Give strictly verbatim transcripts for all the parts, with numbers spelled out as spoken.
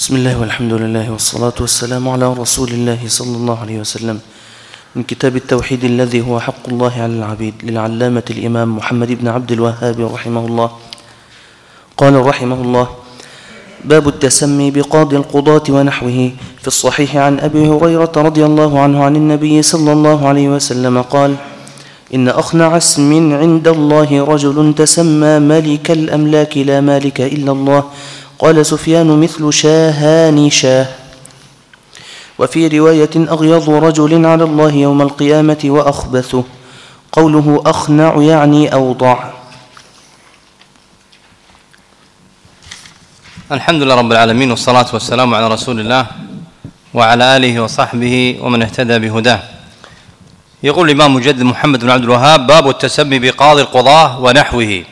بسم الله والحمد لله والصلاة والسلام على رسول الله صلى الله عليه وسلم. من كتاب التوحيد الذي هو حق الله على العبيد للعلامة الإمام محمد بن عبد الوهاب رحمه الله. قال رحمه الله: باب التسمي بقاضي القضاة ونحوه. في الصحيح عن أبي هريرة رضي الله عنه عن النبي صلى الله عليه وسلم قال: إن أخنع اسم عند الله رجل تسمى ملك الأملاك لا مالك إلا الله. قال سفيان: مثل شاهان شاه. وفي رواية: أغيظ رجل على الله يوم القيامة وأخبثه. قوله أخنع يعني أوضع. الحمد لله رب العالمين، والصلاة والسلام على رسول الله وعلى آله وصحبه ومن اهتدى بهداه. يقول الإمام مجدد محمد بن عبد الوهاب: باب التسمي بقاضي القضاة ونحوه،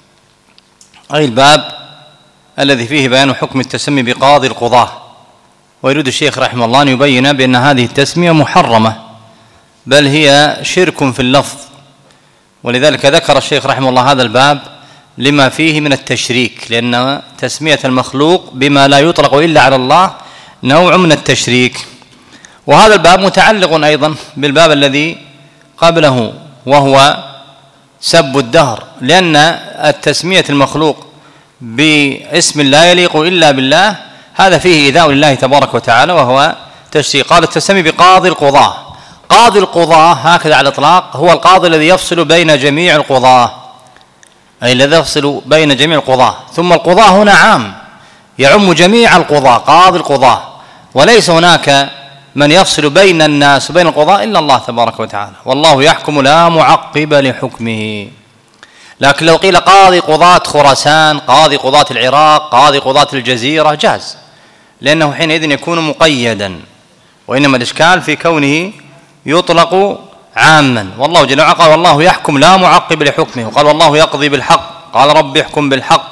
أي الباب الذي فيه بيان حكم التسمي بقاضي القضاة. ويريد الشيخ رحمه الله أن يبين بأن هذه التسمية محرمة، بل هي شرك في اللفظ، ولذلك ذكر الشيخ رحمه الله هذا الباب لما فيه من التشريك، لأن تسمية المخلوق بما لا يطلق إلا على الله نوع من التشريك. وهذا الباب متعلق أيضا بالباب الذي قبله وهو سب الدهر، لأن التسمية المخلوق باسم لا يليق إلا بالله هذا فيه إيذاء لله تبارك وتعالى وهو تشريك. قال: التسمي بقاضي القضاة. قاضي القضاة هكذا على الإطلاق هو القاضي الذي يفصل بين جميع القضاة، أي الذي يفصل بين جميع القضاة. ثم القضاة هنا عام يعم جميع القضاة، قاضي القضاة، وليس هناك من يفصل بين الناس وبين القضاة إلا الله تبارك وتعالى، والله يحكم لا معقب لحكمه. لكن لو قيل قاضي قضاة خراسان، قاضي قضاة العراق، قاضي قضاة الجزيرة جاز، لأنه حينئذ يكون مقيدا، وإنما الإشكال في كونه يطلق عاما. والله جل وعلا قال: والله يحكم لا معقب لحكمه، وقال: والله يقضي بالحق، قال: رب يحكم بالحق.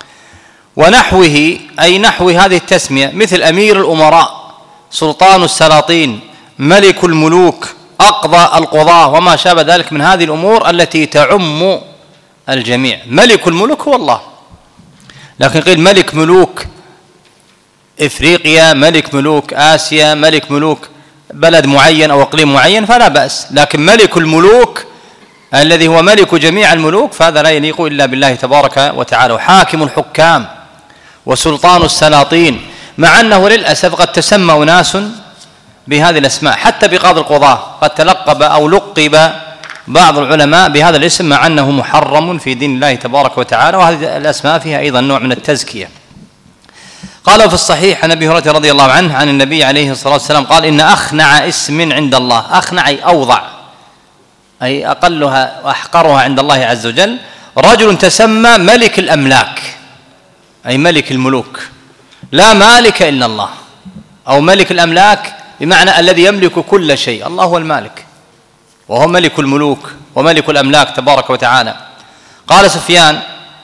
ونحوه أي نحو هذه التسمية مثل أمير الأمراء، سلطان السلاطين، ملك الملوك، أقضى القضاة، وما شابه ذلك من هذه الأمور التي تعم الجميع. ملك الملوك هو الله، لكن قيل ملك ملوك إفريقيا، ملك ملوك آسيا، ملك ملوك بلد معين أو إقليم معين فلا بأس، لكن ملك الملوك الذي هو ملك جميع الملوك فهذا لا يليق إلا بالله تبارك وتعالى. وحاكم الحكام وسلطان السلاطين، مع أنه للأسف قد تسمى أناس بهذه الأسماء، حتى بقاضي القضاة قد تلقب أو لقب بعض العلماء بهذا الاسم، مع أنه محرم في دين الله تبارك وتعالى، وهذه الأسماء فيها أيضا نوع من التزكية. قال في الصحيح عن أبي هريرة رضي الله عنه عن النبي عليه الصلاة والسلام قال: إن أخنع اسم عند الله. أخنع أي أوضع، أي أقلها وأحقرها عند الله عز وجل، رجل تسمى ملك الأملاك، أي ملك الملوك، لا مالك إلا الله، أو ملك الأملاك بمعنى الذي يملك كل شيء، الله هو المالك وهو ملك الملوك وملك الأملاك تبارك وتعالى. قال سفيان: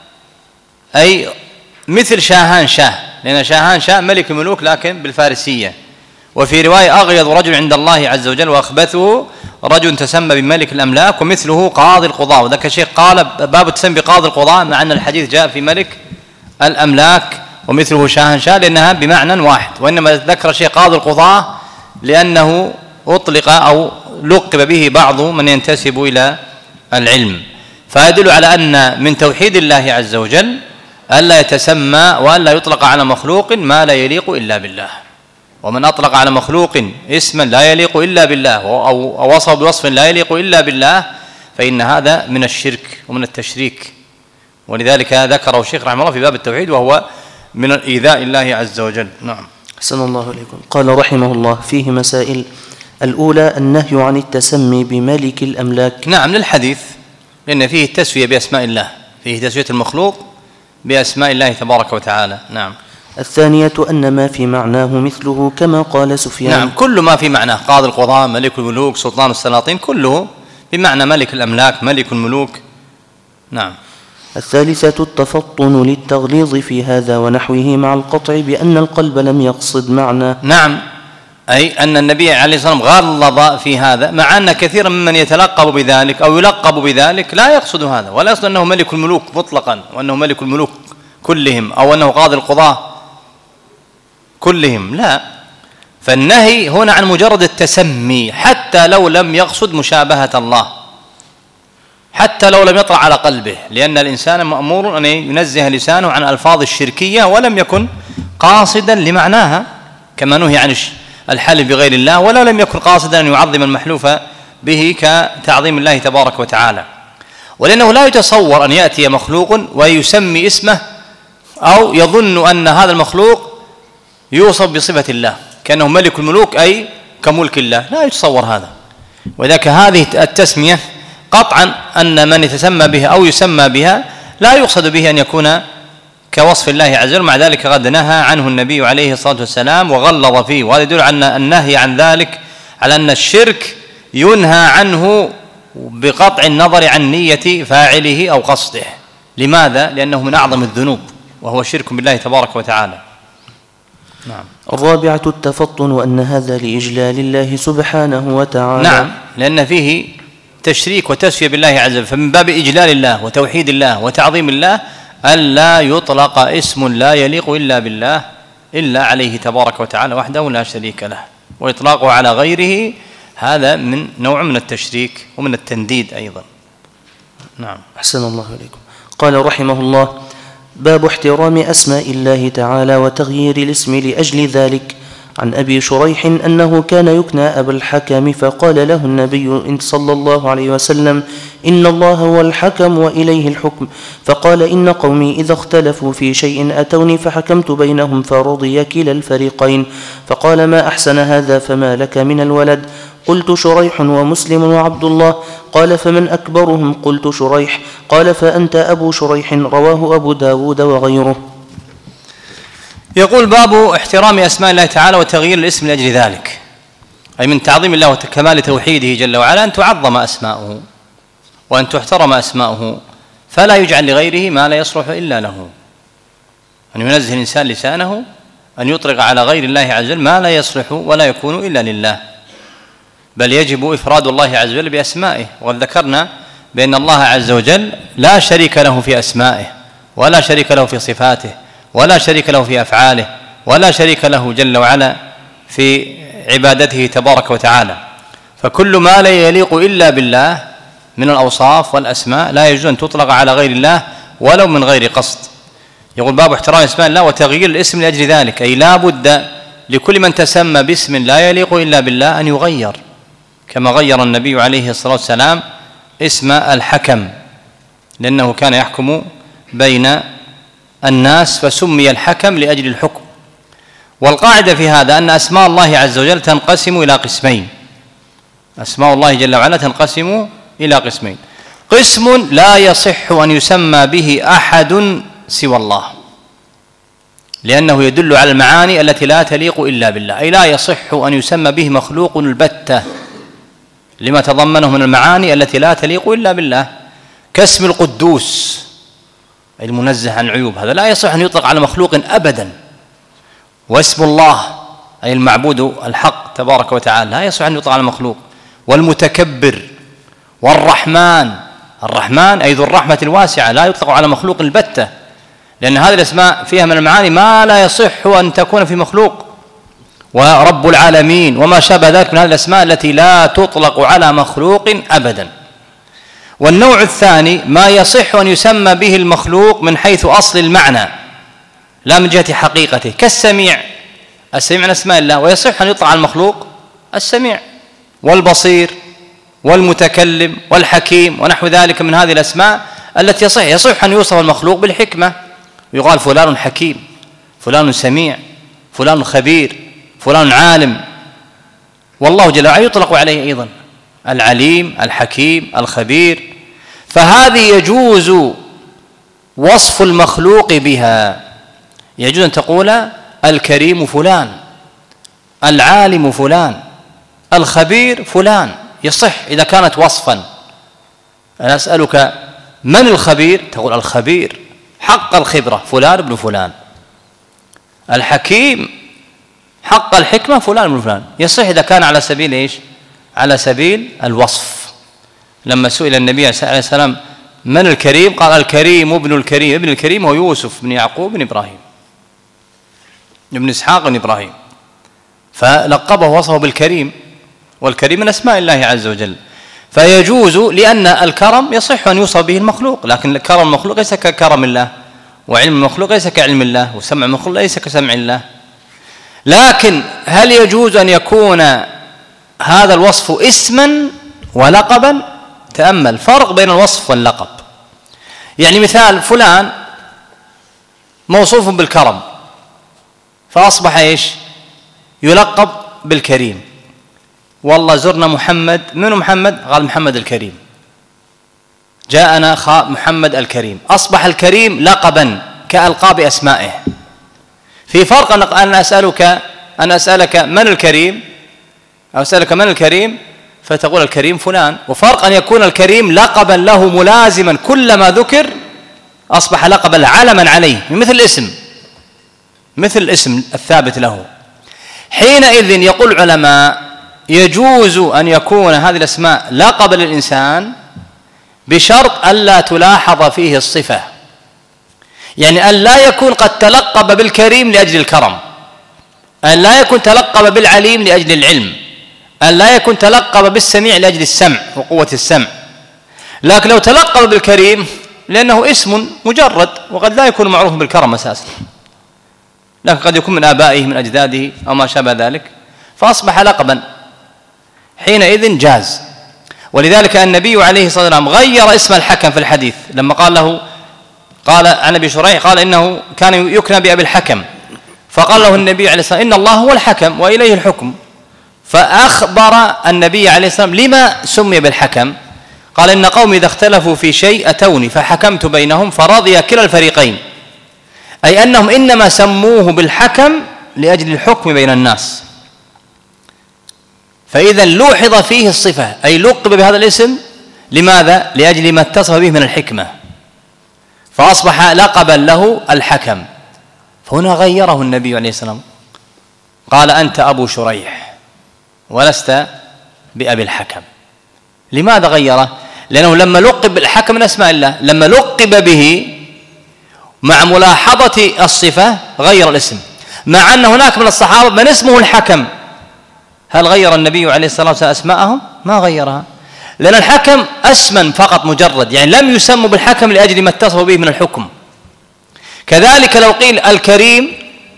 أي مثل شاهان شاه، لأن شاهان شاه ملك الملوك لكن بالفارسية. وفي رواية: أغيظ رجل عند الله عز وجل وأخبثه رجل تسمى بملك الأملاك ومثله قاضي القضاء. وذاك الشيخ قال: باب التسمي بقاضي القضاء، مع أن الحديث جاء في ملك الأملاك ومثله شاهان شاه لأنها بمعنى واحد، وإنما ذكر الشيخ قاضي القضاء لأنه أطلق أو لقب به بعض من ينتسب إلى العلم. فيدل على أن من توحيد الله عز وجل ألا يتسمى وألا يطلق على مخلوق ما لا يليق إلا بالله، ومن أطلق على مخلوق اسما لا يليق إلا بالله أو وصف بوصف لا يليق إلا بالله فإن هذا من الشرك ومن التشريك، ولذلك ذكره الشيخ رحمه الله في باب التوحيد وهو من إيذاء الله عز وجل. نعم. أحسن الله إليكم. قال رحمه الله: فيه مسائل. الأولى النهي عن التسمي بملك الأملاك. نعم، للحديث، لأن فيه التسوية بأسماء الله، فيه تسوية المخلوق بأسماء الله تبارك وتعالى. نعم. الثانية أن ما في معناه مثله كما قال سفيان. نعم، كل ما في معناه، قاضي القضاة، ملك الملوك، سلطان السلاطين، كله بمعنى ملك الأملاك، ملك الملوك. نعم. الثالثة التفطن للتغليظ في هذا ونحوه مع القطع بأن القلب لم يقصد معنى. نعم، أي أن النبي عليه الصلاة والسلام غلظ في هذا، مع أن كثيرا ممن يتلقب بذلك أو يلقب بذلك لا يقصد هذا، ولا يقصد أنه ملك الملوك مطلقا، وأنه ملك الملوك كلهم، أو أنه قاضي القضاة كلهم، لا، فالنهي هنا عن مجرد التسمي حتى لو لم يقصد مشابهة الله، حتى لو لم يطرأ على قلبه، لأن الإنسان مأمور أن ينزه لسانه عن ألفاظ الشركية ولم يكن قاصدا لمعناها، كما نهي عن الحلف بغير الله ولو لم يكن قاصدا أن يعظم المحلوف به كتعظيم الله تبارك وتعالى. ولأنه لا يتصور أن يأتي مخلوق ويسمي اسمه أو يظن أن هذا المخلوق يوصف بصفة الله كأنه ملك الملوك أي كملك الله، لا يتصور هذا. وذاك هذه التسمية قطعا أن من يتسمى بها أو يسمى بها لا يقصد به أن يكون كوصف الله عز وجل، مع ذلك قد نهى عنه النبي عليه الصلاة والسلام وغلظ فيه، وهذا يدل على النهي عن ذلك على أن الشرك ينهى عنه بقطع النظر عن نية فاعله أو قصده. لماذا؟ لأنه من أعظم الذنوب وهو شرك بالله تبارك وتعالى. نعم. الرابعة التفطن، وأن هذا لإجلال الله سبحانه وتعالى. نعم، لأن فيه تشريك وتسوية بالله عز وجل، فمن باب إجلال الله وتوحيد الله وتعظيم الله ألا يطلق اسم لا يليق إلا بالله إلا عليه تبارك وتعالى وحده لا شريك له، وإطلاقه على غيره هذا من نوع من التشريك ومن التنديد أيضا. نعم. أحسن الله إليكم. قال رحمه الله: باب احترام أسماء الله تعالى وتغيير الاسم لأجل ذلك. عن أبي شريح أنه كان يكنى أبا الحكم، فقال له النبي صلى الله عليه وسلم: إن الله هو الحكم وإليه الحكم. فقال: إن قومي إذا اختلفوا في شيء أتوني فحكمت بينهم فرضي كلا الفريقين. فقال: ما أحسن هذا، فما لك من الولد؟ قلت: شريح ومسلم وعبد الله. قال: فمن أكبرهم؟ قلت: شريح. قال: فأنت أبو شريح. رواه أبو داود وغيره. يقول: باب احترام أسماء الله تعالى وتغيير الاسم لأجل ذلك، أي من تعظيم الله وكمال توحيده جل وعلا أن تعظم أسماؤه وأن تحترم أسماؤه، فلا يجعل لغيره ما لا يصلح إلا له، أن ينزه الإنسان لسانه أن يطلق على غير الله عز وجل ما لا يصلح ولا يكون إلا لله، بل يجب إفراد الله عز وجل بأسمائه. وقد ذكرنا بأن الله عز وجل لا شريك له في أسمائه ولا شريك له في صفاته ولا شريك له في أفعاله ولا شريك له جل وعلا في عبادته تبارك وتعالى، فكل ما لا يليق إلا بالله من الأوصاف والأسماء لا يجوز أن تطلق على غير الله ولو من غير قصد. يقول: باب احترام أسماء الله وتغيير الاسم لأجل ذلك، أي لا بد لكل من تسمى باسم لا يليق إلا بالله أن يغير، كما غير النبي عليه الصلاة والسلام اسم الحكم لأنه كان يحكم بين الناس فسمي الحكم لأجل الحكم. والقاعدة في هذا أن أسماء الله عز وجل تنقسم إلى قسمين، أسماء الله جل وعلا تنقسم إلى قسمين: قسم لا يصح أن يسمى به أحد سوى الله، لأنه يدل على المعاني التي لا تليق إلا بالله، أي لا يصح أن يسمى به مخلوق البتة لما تضمنه من المعاني التي لا تليق إلا بالله، كاسم القدوس المنزه عن العيوب، هذا لا يصح أن يطلق على مخلوق أبدا. واسم الله أي المعبود الحق تبارك وتعالى لا يصح أن يطلق على مخلوق. والمتكبر والرحمن، الرحمن أي ذو الرحمة الواسعة لا يطلق على مخلوق البتة، لأن هذه الأسماء فيها من المعاني ما لا يصح أن تكون في مخلوق. ورب العالمين وما شابه ذلك من هذه الأسماء التي لا تطلق على مخلوق أبدا. والنوع الثاني ما يصح أن يسمى به المخلوق من حيث أصل المعنى لا من جهة حقيقته، كالسميع، السميع من أسماء الله، ويصح أن يطلق على المخلوق السميع، والبصير والمتكلم والحكيم ونحو ذلك من هذه الأسماء التي يصح يصح أن يوصف المخلوق بالحكمة، يقال فلان حكيم، فلان سميع، فلان خبير، فلان عالم. والله جل وعلا يطلق عليه أيضا العليم، الحكيم، الخبير. فهذه يجوز وصف المخلوق بها، يجوز أن تقول الكريم فلان، العالم فلان، الخبير فلان، يصح إذا كانت وصفا. أنا أسألك من الخبير؟ تقول الخبير حق الخبرة فلان ابن فلان، الحكيم حق الحكمة فلان ابن فلان، يصح إذا كان على سبيل إيش؟ على سبيل الوصف. لما سئل النبي عليه السلام من الكريم؟ قال الكريم ابن الكريم، ابن الكريم هو يوسف بن يعقوب بن إبراهيم. ابن إسحاق بن إبراهيم، فلقبه وصفه بالكريم، والكريم من أسماء الله عز وجل. فيجوز، لأن الكرم يصح أن يوصف به المخلوق، لكن كرم المخلوق ليس ككرم الله، وعلم المخلوق ليس كعلم الله، وسمع المخلوق ليس كسمع الله. لكن هل يجوز أن يكون هذا الوصف اسما ولقبا؟ تأمل فرق بين الوصف واللقب. يعني مثال: فلان موصوف بالكرم فأصبح إيش؟ يلقب بالكريم. والله زرنا محمد، من محمد؟ قال محمد الكريم. جاءنا خاء محمد الكريم، أصبح الكريم لقبا كألقاب أسمائه. في فرق أن أسألك أن أسألك من الكريم، أو أسألك من الكريم فتقول الكريم فلان، وفرق أن يكون الكريم لقبا له ملازما كلما ذكر أصبح لقبا علما عليه، مثل الاسم، مثل الاسم الثابت له. حينئذ يقول العلماء: يجوز أن يكون هذه الأسماء لقبا للإنسان بشرط ألا تلاحظ فيه الصفة، يعني أن لا يكون قد تلقب بالكريم لأجل الكرم، أن لا يكون تلقب بالعليم لأجل العلم، أن لا يكون تلقب بالسميع لأجل السمع وقوة السمع. لكن لو تلقب بالكريم لأنه اسم مجرد، وقد لا يكون معروف بالكرم أساسا، لكن قد يكون من آبائه من أجداده أو ما شابه ذلك، فأصبح لقبا، حينئذ جاز. ولذلك النبي عليه الصلاة والسلام غير اسم الحكم في الحديث لما قال له، قال عن أبي شريح قال إنه كان يكنى بأبي الحكم، فقال له النبي عليه الصلاة والسلام: إن الله هو الحكم وإليه الحكم. فأخبر النبي عليه الصلاة والسلام لما سمي بالحكم، قال: إن قومي إذا اختلفوا في شيء أتوني فحكمت بينهم فرضي كلا الفريقين، أي أنهم إنما سموه بالحكم لأجل الحكم بين الناس. فإذا لوحظ فيه الصفة، أي لقب بهذا الاسم، لماذا؟ لأجل ما اتصف به من الحكمة، فأصبح لقبا له الحكم. فهنا غيره النبي عليه السلام، قال: أنت أبو شريح ولست بأبي الحكم. لماذا غيره؟ لأنه لما لقب بالحكم من أسماء الله، لما لقب به مع ملاحظة الصفة غير الاسم، مع أن هناك من الصحابة من اسمه الحكم. هل غير النبي عليه الصلاة والسلام أسماءهم؟ ما غيرها، لأن الحكم اسما فقط مجرد، يعني لم يسموا بالحكم لأجل ما اتصفوا به من الحكم. كذلك لو قيل الكريم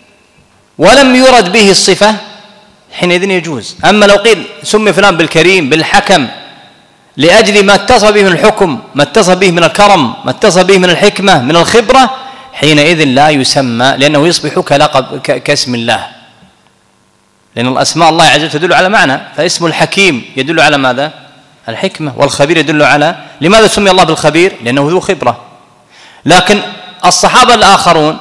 ولم يرد به الصفة حينئذ يجوز. أما لو قيل سمي فلان بالكريم بالحكم لأجل ما اتصف به من الحكم، ما اتصف به من الكرم، ما اتصف به من الحكمة، من الخبرة، حينئذ لا يسمى، لأنه يصبح كلقب كاسم الله، لأن الأسماء الله عز وجل تدل على معنى. فاسم الحكيم يدل على ماذا؟ الحكمة. والخبير يدل على، لماذا سمي الله بالخبير؟ لأنه ذو خبرة. لكن الصحابة الآخرون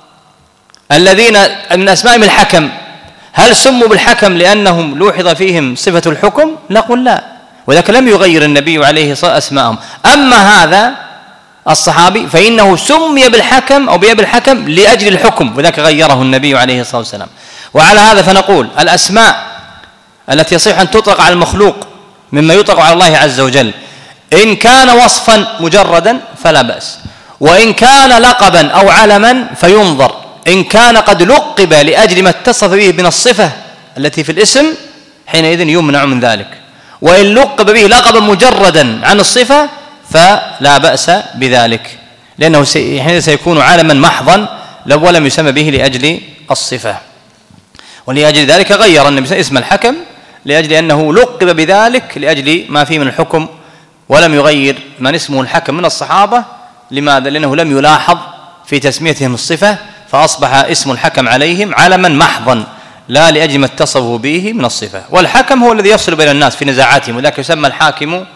الذين من أسمائهم الحكم، هل سموا بالحكم لأنهم لوحظ فيهم صفة الحكم؟ نقول لا، وذلك لم يغير النبي عليه الصلاة والسلام أسماءهم. أما هذا الصحابي فإنه سمي بالحكم أو بأبي الحكم لأجل الحكم، وذلك غيره النبي عليه الصلاة والسلام. وعلى هذا فنقول الأسماء التي يصح أن تطلق على المخلوق مما يطلق على الله عز وجل، إن كان وصفا مجردا فلا بأس، وإن كان لقبا أو علما فينظر. إن كان قد لقب لأجل ما اتصف به من الصفة التي في الاسم حينئذ يمنع من ذلك، وإن لقب به لقبا مجردا عن الصفة فلا بأس بذلك، لأنه حينئذ سيكون علما محضا لو لم يسمى به لأجل الصفة. ولأجل ذلك غير النبي اسم الحكم لأجل أنه لقب بذلك لأجل ما فيه من الحكم، ولم يغير من اسمه الحكم من الصحابة. لماذا؟ لأنه لم يلاحظ في تسميتهم الصفة، فأصبح اسم الحكم عليهم علما محضا لا لأجل ما اتصفوا به من الصفة. والحكم هو الذي يفصل بين الناس في نزاعاتهم، وذلك يسمى الحاكم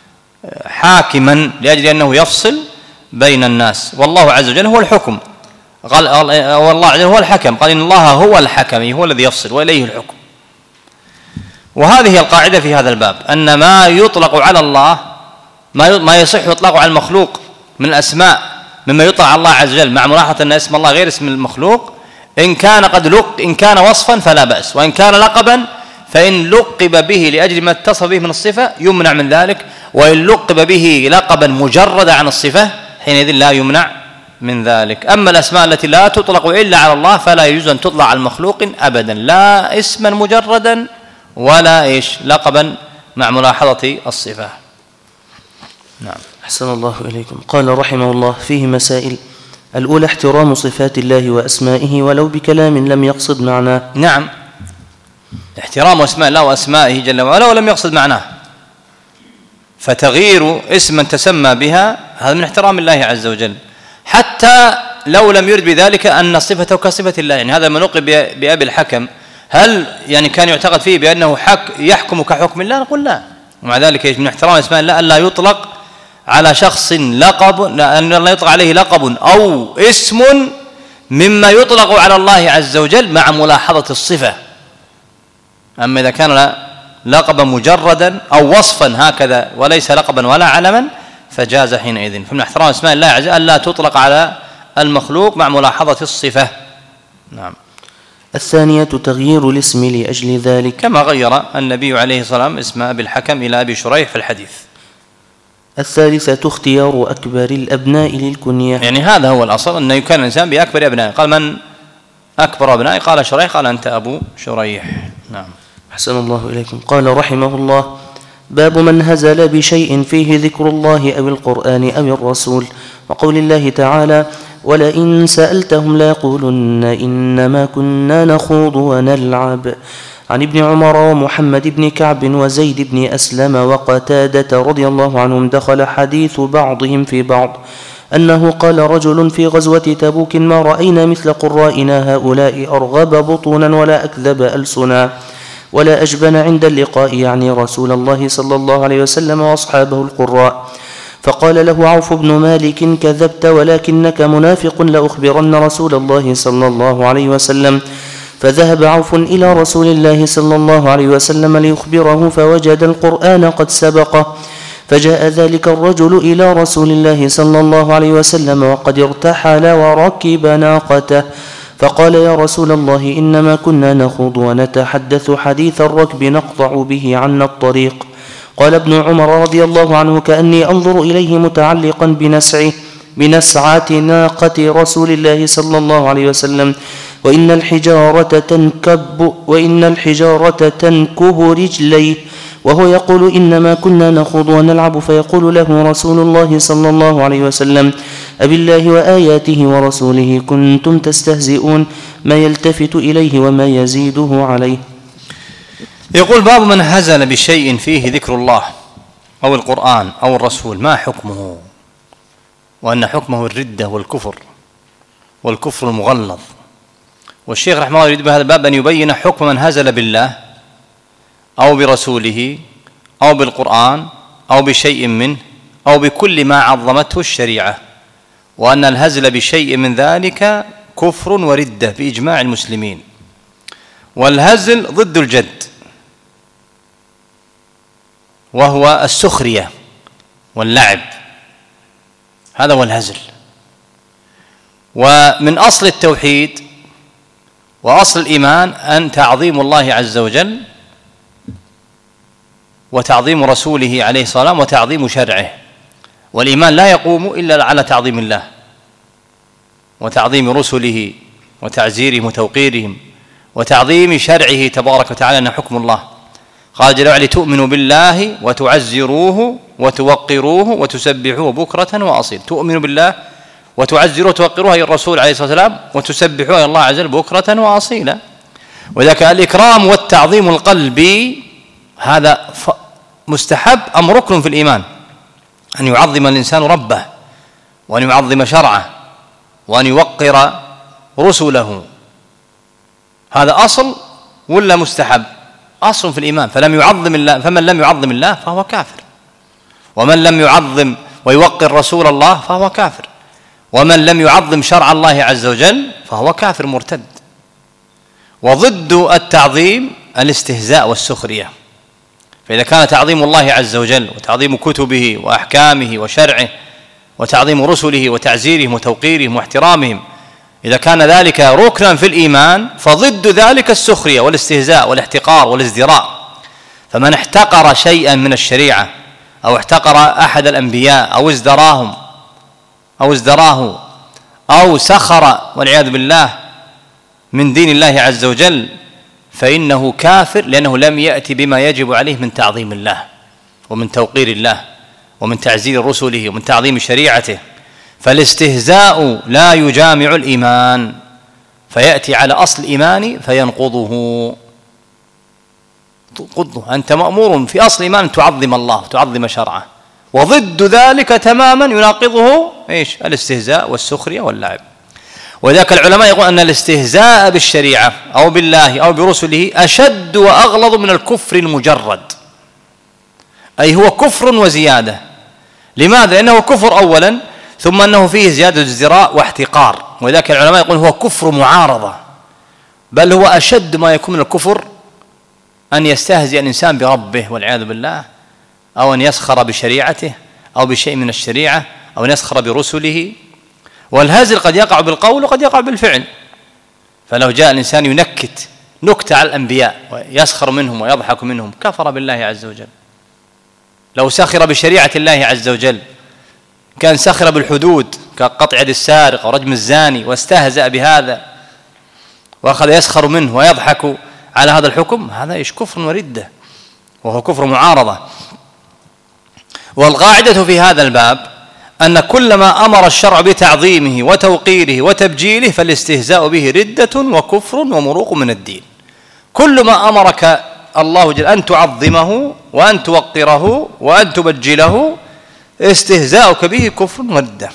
حاكما لأجل أنه يفصل بين الناس، والله عز وجل هو الحكم. قال والله عز وجل هو الحكم، قال إن الله هو الحكم، هو الذي يفصل وإليه الحكم. وهذه هي القاعدة في هذا الباب، أن ما يطلق على الله ما يصح يطلق على المخلوق من الأسماء مما يطلق على الله عز وجل، مع ملاحظة أن اسم الله غير اسم المخلوق، إن كان قد لق إن كان وصفا فلا بأس، وإن كان لقبا فإن لقب به لأجل ما اتصف به من الصفة يمنع من ذلك، وإن لقب به لقبا مجرد عن الصفة حينئذ لا يمنع من ذلك. أما الأسماء التي لا تطلق إلا على الله فلا يجوز أن تطلق على المخلوق أبدا، لا اسما مجردا ولا إيش لقبا مع ملاحظة الصفة. نعم. أحسن الله إليكم. قال رحمه الله: فيه مسائل. الأولى احترام صفات الله وأسمائه ولو بكلام لم يقصد معناه. نعم، احترام أسماء الله وأسمائه جل وعلا ولم يقصد معناه، فتغيير اسما تسمى بها هذا من احترام الله عز وجل، حتى لو لم يرد بذلك أن صفته كصفة الله. يعني هذا منقل بأبي الحكم، هل يعني كان يعتقد فيه بأنه حق يحكم كحكم الله؟ نقول لا. ومع ذلك من احترام اسماء الله أن لا يطلق على شخص لقب، أن لا يطلق عليه لقب أو اسم مما يطلق على الله عز وجل مع ملاحظة الصفة. أما إذا كان لقبا مجردا أو وصفا هكذا وليس لقبا ولا علما فجاز حينئذ. فمن احترام اسماء الله عز وجل لا تطلق على المخلوق مع ملاحظة الصفة. نعم. الثانية تغيير الاسم لأجل ذلك، كما غير النبي عليه الصلاة والسلام اسم أبي الحكم إلى أبي شريح في الحديث. الثالثة اختيار أكبر الأبناء للكنية، يعني هذا هو الأصل، أن يكون الإنسان بأكبر أبنائه. قال: من أكبر أبنائه؟ قال شريح، قال: أنت أبو شريح. نعم. أحسن الله إليكم. قال رحمه الله: باب من هزل بشيء فيه ذكر الله أو القرآن أو الرسول، وقول الله تعالى: ولئن سألتهم ليقولن إنما كنا نخوض ونلعب. عن ابن عمر ومحمد بن كعب وزيد بن أسلم وقتادة رضي الله عنهم دخل حديث بعضهم في بعض أنه قال رجل في غزوة تبوك: ما رأينا مثل قرائنا هؤلاء أرغب بطونا ولا أكذب ألسنا ولا أجبن عند اللقاء، يعني رسول الله صلى الله عليه وسلم وأصحابه القراء. فقال له عوف بن مالك: كذبت ولكنك منافق، لأخبرن رسول الله صلى الله عليه وسلم. فذهب عوف إلى رسول الله صلى الله عليه وسلم ليخبره، فوجد القرآن قد سبقه. فجاء ذلك الرجل إلى رسول الله صلى الله عليه وسلم وقد ارتحل وركب ناقته، فقال: يا رسول الله، إنما كنا نخوض ونتحدث حديث الركب نقطع به عنا الطريق. قال ابن عمر رضي الله عنه: كأني أنظر إليه متعلقا بنسعه بنسعة ناقة رسول الله صلى الله عليه وسلم، وإن الحجارة تنكب وإن الحجارة تنكب رجليه، وهو يقول: إنما كنا نخوض ونلعب. فيقول له رسول الله صلى الله عليه وسلم: أبالله وآياته ورسوله كنتم تستهزئون؟ ما يلتفت إليه وما يزيده عليه. يقول: باب من هزل بشيء فيه ذكر الله أو القرآن أو الرسول، ما حكمه؟ وأن حكمه الردة والكفر والكفر المغلظ. والشيخ رحمه الله يريد بهذا الباب أن يبين حكم من هزل بالله أو برسوله أو بالقرآن أو بشيء منه أو بكل ما عظمته الشريعة، وأن الهزل بشيء من ذلك كفر وردة بإجماع المسلمين. والهزل ضد الجد، وهو السخرية واللعب، هذا هو الهزل. ومن أصل التوحيد وأصل الإيمان أن تعظيم الله عز وجل وتعظيم رسوله عليه الصلاة والسلام وتعظيم شرعه، والإيمان لا يقوم إلا على تعظيم الله وتعظيم رسله وتعزيرهم وتوقيرهم وتعظيم شرعه تبارك وتعالى أنه حكم الله. قال جل وعلا: تؤمنوا بالله وتعزروه وتوقروه وتسبحوه بكرة وأصيل. تؤمنوا بالله وتعزروه وتوقروه أي الرسول عليه الصلاة والسلام، وتسبحوه أي الله عز وجل بكرة وأصيلا. وذاك الإكرام والتعظيم القلبي هذا مستحب أم ركن في الإيمان، أن يعظم الإنسان ربه وأن يعظم شرعه وأن يوقر رسله. هذا أصل ولا مستحب؟ أصل في الإيمان. فلم يعظم الله فمن لم يعظم الله فهو كافر، ومن لم يعظم ويوقر رسول الله فهو كافر، ومن لم يعظم شرع الله عز وجل فهو كافر مرتد. وضد التعظيم الاستهزاء والسخرية. فإذا كان تعظيم الله عز وجل وتعظيم كتبه وأحكامه وشرعه وتعظيم رسله وتعزيرهم وتوقيرهم واحترامهم، إذا كان ذلك ركنا في الإيمان، فضد ذلك السخرية والاستهزاء والاحتقار والازدراء. فمن احتقر شيئا من الشريعة أو احتقر أحد الأنبياء أو ازدراهم أو ازدراه أو سخر والعياذ بالله من دين الله عز وجل فإنه كافر، لأنه لم يأتي بما يجب عليه من تعظيم الله ومن توقير الله ومن تعزير رسله ومن تعظيم شريعته. فالاستهزاء لا يجامع الإيمان، فيأتي على أصل الإيمان فينقضه. قضه أنت مأمور في أصل الإيمان أن تعظم الله تعظم شرعه، وضد ذلك تماما يناقضه إيش؟ الاستهزاء والسخرية واللعب. وذاك العلماء يقول أن الاستهزاء بالشريعة أو بالله أو برسله أشد وأغلظ من الكفر المجرد، أي هو كفر وزيادة. لماذا؟ لأنه كفر أولا، ثم أنه فيه زيادة ازدراء واحتقار. وذاك العلماء يقول هو كفر معارضة، بل هو أشد ما يكون من الكفر أن يستهزئ الإنسان بربه والعياذ بالله، أو أن يسخر بشريعته أو بشيء من الشريعة، أو أن يسخر برسله. والهزل قد يقع بالقول وقد يقع بالفعل. فلو جاء الإنسان ينكت نكتة على الأنبياء ويسخر منهم ويضحك منهم كفر بالله عز وجل. لو سخر بشريعة الله عز وجل، كان سخر بالحدود كقطع يد السارق ورجم الزاني واستهزأ بهذا وأخذ يسخر منه ويضحك على هذا الحكم، هذا إيش؟ كفر وردة، وهو كفر معارضة. والقاعدة في هذا الباب أن كلما أمر الشرع بتعظيمه وتوقيره وتبجيله فالاستهزاء به ردة وكفر ومروق من الدين. كل ما أمرك الله جل أن تعظمه وأن توقره وأن تبجله، استهزاؤك به كفر وردة.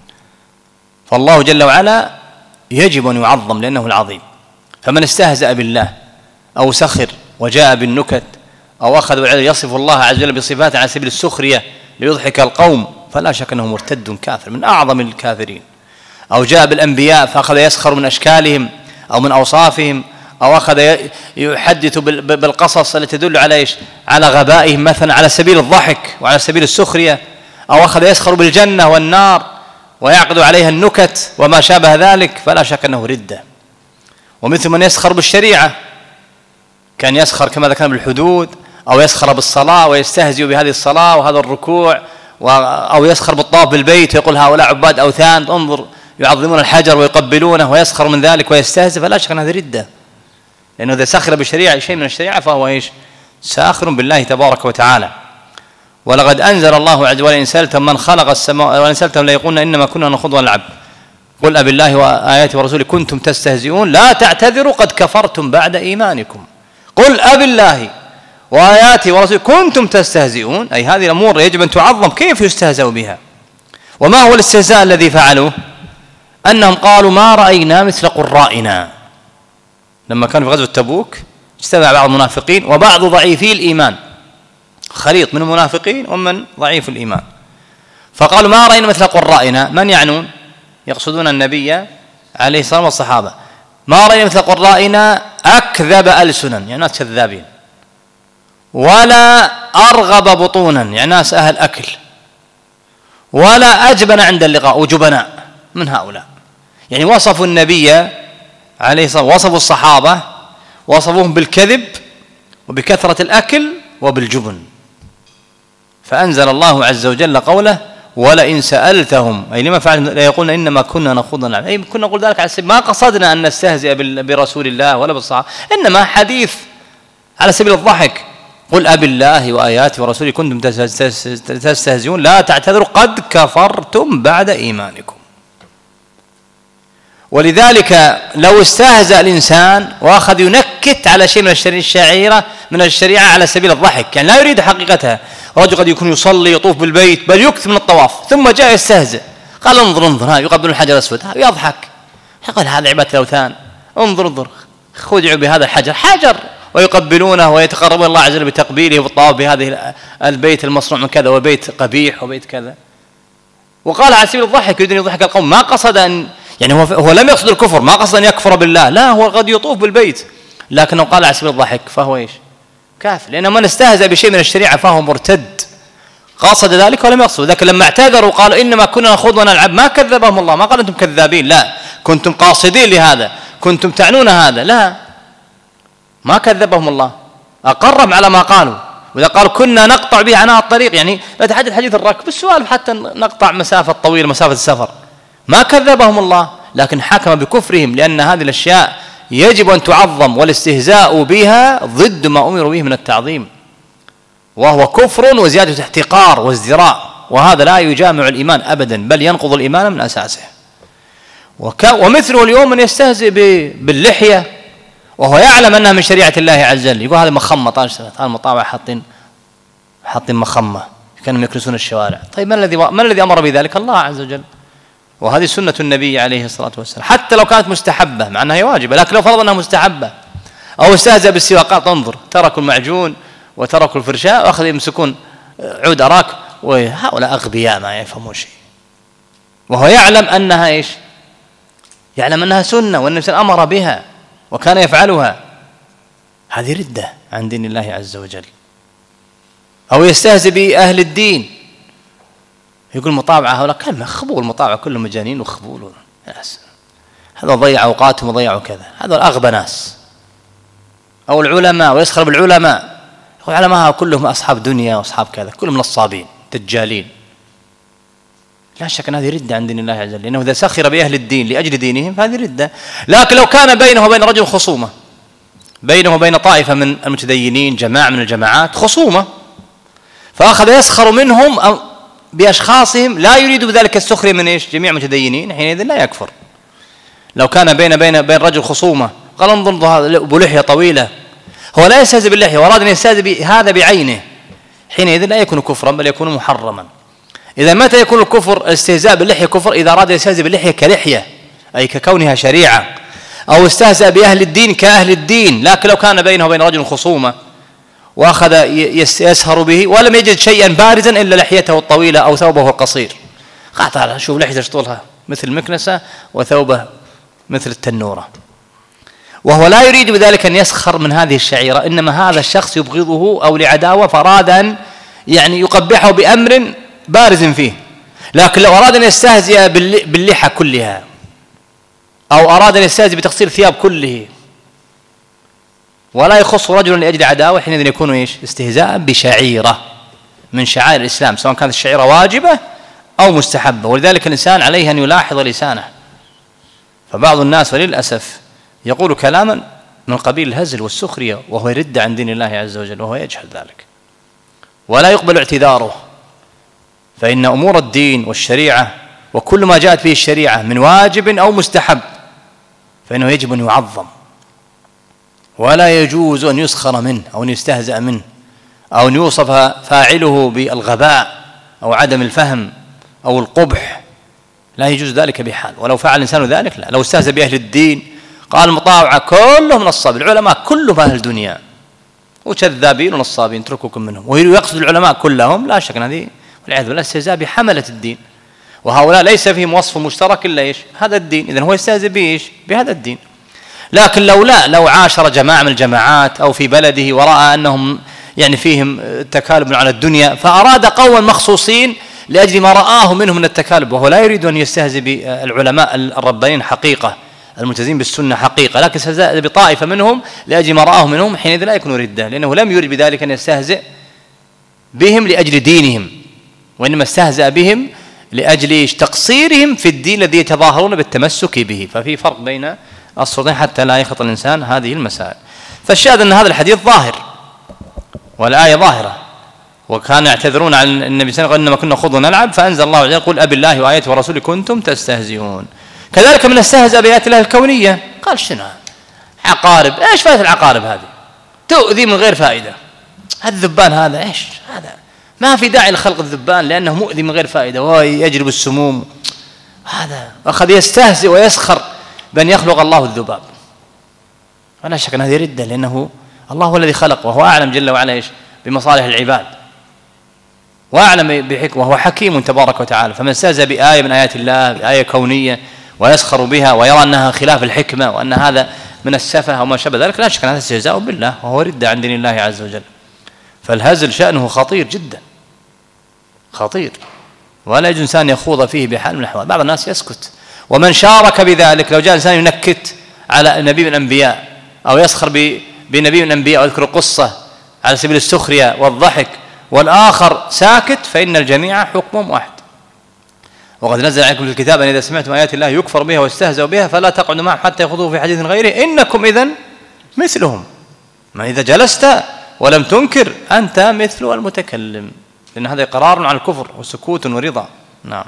فالله جل وعلا يجب أن يعظم لأنه العظيم. فمن استهزأ بالله أو سخر وجاء بالنكت أو أخذ يصف الله عز وجل بصفات على سبيل السخرية ليضحك القوم، فلا شك أنه مرتد كافر من أعظم الكافرين. أو جاء بالأنبياء فأخذ يسخر من أشكالهم أو من أوصافهم، أو أخذ يحدث بالقصص التي تدل على إيش؟ على غبائهم مثلا على سبيل الضحك وعلى سبيل السخرية، أو أخذ يسخر بالجنة والنار ويعقد عليها النكت وما شابه ذلك، فلا شك أنه ردة. ومثل من يسخر بالشريعة، كان يسخر كما ذكرنا بالحدود، أو يسخر بالصلاة ويستهزئ بهذه الصلاة وهذا الركوع، أو يسخر بالطواف بالبيت ويقول هؤلاء عباد أوثان، انظر يعظمون الحجر ويقبلونه، ويسخر من ذلك ويستهزئ، فلا شك أن هذه ردة. لأنه إذا سخر بشريعة شيء من الشريعة فهو إيش؟ ساخر بالله تبارك وتعالى. ولقد أنزل الله عز وجل إن سألتم من خلق السماوات وإن سألتم ليقولن إنما كنا نخوض ونلعب قل أبالله وآياته ورسوله كنتم تستهزئون لا تعتذروا قد كفرتم بعد إيمانكم. قل أبالله وآياته ورسوله كنتم تستهزئون، أي هذه الأمور يجب أن تعظم. كيف يستهزأ بها؟ وما هو الاستهزاء الذي فعلوه؟ أنهم قالوا ما رأينا مثل قرائنا. لما كانوا في غزوة تبوك اجتمع بعض المنافقين وبعض ضعيفي الإيمان، خليط من المنافقين ومن ضعيف الإيمان، فقالوا ما رأينا مثل قرائنا. من يعنون؟ يقصدون النبي عليه الصلاة والصحابة. ما رأينا مثل قرائنا أكذب ألسنا، يعني ناس كذابين، ولا أرغب بطونا، يعني ناس أهل أكل، ولا أجبن عند اللقاء، وجبناء من هؤلاء. يعني وصفوا النبي عليه الصلاة والسلام، وصفوا الصحابة، وصفوهم بالكذب وبكثرة الأكل وبالجبن. فأنزل الله عز وجل قوله ولئن سألتهم، أي لما فعلنا؟ لا يقولون إنما كنا نخوض ونلعب، أي كنا نقول ذلك على سبيل ما قصدنا أن نستهزئ برسول الله ولا بالصحابة، إنما حديث على سبيل الضحك. قل أبالله وآياته ورسوله كنتم تستهزئون لا تعتذروا قد كفرتم بعد إيمانكم. ولذلك لو استهزأ الإنسان وأخذ ينكت على شيء من الشريعة من الشريعة على سبيل الضحك، يعني لا يريد حقيقتها، رجل قد يكون يصلي يطوف بالبيت بل يكثر من الطواف، ثم جاء يستهزئ، قال انظر انظر ها يقبل الحجر الأسود، يضحك، يقول هذا عبادة الأوثان، انظر انظر خدعوا بهذا الحجر، حجر، ويقبلونه ويتقربون الله عز وجل بتقبيله والطواف بهذه البيت المصنوع من كذا وبيت قبيح وبيت كذا. وقال على سبيل الضحك يريد أن يضحك القوم، ما قصد أن يعني هو, هو لم يقصد الكفر، ما قصد أن يكفر بالله، لا هو قد يطوف بالبيت، لكنه قال على سبيل الضحك فهو إيش؟ كافر، لأن من استهزأ بشيء من الشريعة فهو مرتد، قصد ذلك ولم يقصد. لكن لما اعتذروا قالوا إنما كنا نخوض ونلعب، ما كذبهم الله، ما قال أنتم كذابين، لا كنتم قاصدين لهذا، كنتم تعنون هذا، لا ما كذبهم الله، أقرهم على ما قالوا. وإذا قالوا كنا نقطع به عناء الطريق، يعني نتحدث حديث الركب، السؤال حتى نقطع مسافة طويلة مسافة السفر، ما كذبهم الله، لكن حكم بكفرهم، لأن هذه الأشياء يجب أن تعظم، والاستهزاء بها ضد ما أمروا به من التعظيم، وهو كفر وزيادة احتقار وازدراء، وهذا لا يجامع الإيمان أبدا، بل ينقض الإيمان من أساسه. ومثله اليوم من يستهزئ باللحية وهو يعلم أنها من شريعة الله عز وجل، يقول هذه مخمة، طال المطاوع حاطين حاطين مخمة كانوا يكنسون الشوارع. طيب من الذي من الذي أمر بذلك؟ الله عز وجل، وهذه سنة النبي عليه الصلاة والسلام، حتى لو كانت مستحبة، مع أنها واجبة، لكن لو فرض أنها مستحبة. أو استهزأ بالسواقات، انظر تركوا المعجون وتركوا الفرشاة وأخذوا يمسكون عود أراك، وهؤلاء أغبياء ما يفهمون شيء، وهو يعلم أنها إيش؟ يعلم أنها سنة والنبي أمر بها وكان يفعلها. هذه ردة عن دين الله عز وجل. أو يستهزئ بأهل الدين، يقول مطاوعة هؤلاء كلمة خبول، مطاوعة كلهم مجانين وخبول، هذا ضيع أوقاتهم وضيعوا كذا، هذا أغبى ناس. أو العلماء، ويسخر بالعلماء، يقول علماء كلهم أصحاب دنيا وأصحاب كذا، كلهم نصابين دجالين. لا شك أن هذه ردة عن دين الله عز وجل، لأنه إذا سخر بأهل الدين لأجل دينهم فهذه ردة. لكن لو كان بينه وبين رجل خصومة، بينه وبين طائفة من المتدينين، جماعة من الجماعات خصومة، فأخذ يسخر منهم بأشخاصهم لا يريد بذلك السخرية من إيش؟ جميع المتدينين، حينئذ لا يكفر. لو كان بين بين بين رجل خصومة، قال انظر هذا أبو لحية طويلة، هو لا يستهزئ باللحية وأراد أن يستهزئ بهذا بعينه، حينئذ لا يكون كفرا بل يكون محرما. إذا متى يكون الكفر الاستهزاء باللحية كفر؟ إذا أراد يستهزئ باللحية كلحية، أي ككونها شريعة، أو استهزأ بأهل الدين كأهل الدين. لكن لو كان بينه وبين رجل خصومة وأخذ يسهر به ولم يجد شيئا بارزا إلا لحيته الطويلة أو ثوبه القصير، قال تعال شوف لحيته طولها مثل المكنسة وثوبه مثل التنورة، وهو لا يريد بذلك أن يسخر من هذه الشعيرة، إنما هذا الشخص يبغضه أو لعداوة فأراد أن يعني يقبحه بأمر بارز فيه. لكن لو أراد أن يستهزئ باللحى كلها، أو أراد أن يستهزئ بتقصير الثياب كله، ولا يخص رجلا لأجل عداوة، حينئذ يكون إيش؟ استهزاء بشعيرة من شعائر الإسلام، سواء كانت الشعيرة واجبة أو مستحبة. ولذلك الإنسان عليه أن يلاحظ لسانه، فبعض الناس وللأسف يقول كلاما من قبيل الهزل والسخرية وهو يرد عن دين الله عز وجل، وهو يجهل ذلك ولا يقبل اعتذاره. فإن أمور الدين والشريعة وكل ما جاءت به الشريعة من واجب أو مستحب فإنه يجب أن يعظم، ولا يجوز أن يسخر منه أو أن يستهزأ منه أو أن يوصف فاعله بالغباء أو عدم الفهم أو القبح، لا يجوز ذلك بحال. ولو فعل الإنسان ذلك لا. لو استهزأ بأهل الدين، قال المطاوعة كلهم نصابين، العلماء كلهم أهل الدنيا وكذابين ونصابين، اتركوكم منهم، ويقصد العلماء كلهم، لا شك أن هذه والعياذ بالله استهزاء بحملة الدين، وهؤلاء ليس فيهم وصف مشترك إلا إيش؟ هذا الدين. إذن هو يستهزئ بإيش؟ بهذا الدين. لكن لو لا، لو عاشر جماعة من الجماعات أو في بلده ورأى أنهم يعني فيهم تكالب على الدنيا، فأراد قوما مخصوصين لأجل ما رآه منهم من التكالب، وهو لا يريد أن يستهزئ بالعلماء الربانيين حقيقة الملتزمين بالسنة حقيقة، لكن استهزأ بطائفة منهم لأجل ما رآه منهم، حينئذ لا يكون ردة، لأنه لم يرد بذلك أن يستهزئ بهم لأجل دينهم، وإنما استهزأ بهم لأجل تقصيرهم في الدين الذي يتظاهرون بالتمسك به. ففي فرق بين الصورتين حتى لا يخطئ الإنسان هذه المسائل. فالشاهد أن هذا الحديث ظاهر والآية ظاهرة، وكان يعتذرون عن النبي صلى الله عليه وسلم إنما كنا نخوض ونلعب، فأنزل الله عز وجل قل أبي الله وآياته ورسوله كنتم تستهزئون. كذلك من استهزأ بآيات الله الكونية، قال شنو عقارب؟ ايش فائدة العقارب هذه؟ تؤذي من غير فائدة. الذبان هذا ايش هذا؟ ما في داعي لخلق الذبان لأنه مؤذي من غير فائدة ويجلب السموم. هذا أخذ يستهزئ ويسخر بأن يخلق الله الذباب، ولا شك أن هذه ردة، لأنه الله هو الذي خلق وهو أعلم جل وعلا إيش بمصالح العباد وأعلم بحكمه وهو حكيم تبارك وتعالى. فمن استهزأ بآية من آيات الله، بآية كونية، ويسخر بها ويرى أنها خلاف الحكمة وأن هذا من السفه أو ما شابه ذلك، لا شك أن هذا استهزاء بالله وهو ردة عن دين الله عز وجل. فالهزل شأنه خطير جدا، خطير، ولا يجوز إنسان يخوض فيه بحال من الأحوال. بعض الناس يسكت، ومن شارك بذلك، لو جاء إنسان ينكت على نبي من الأنبياء أو يسخر بنبي من الأنبياء ويذكر قصة على سبيل السخرية والضحك والآخر ساكت، فإن الجميع حكمهم واحد. وقد نزل عليكم في الكتاب أن إذا سمعتم آيات الله يكفر بها ويستهزأ بها فلا تقعدوا معهم حتى يخوضوا في حديث غيره إنكم إذن مثلهم. ما إذا جلست ولم تنكر أنت مثل المتكلم، لأن هذا قرار على الكفر وسكوت ورضا. نعم.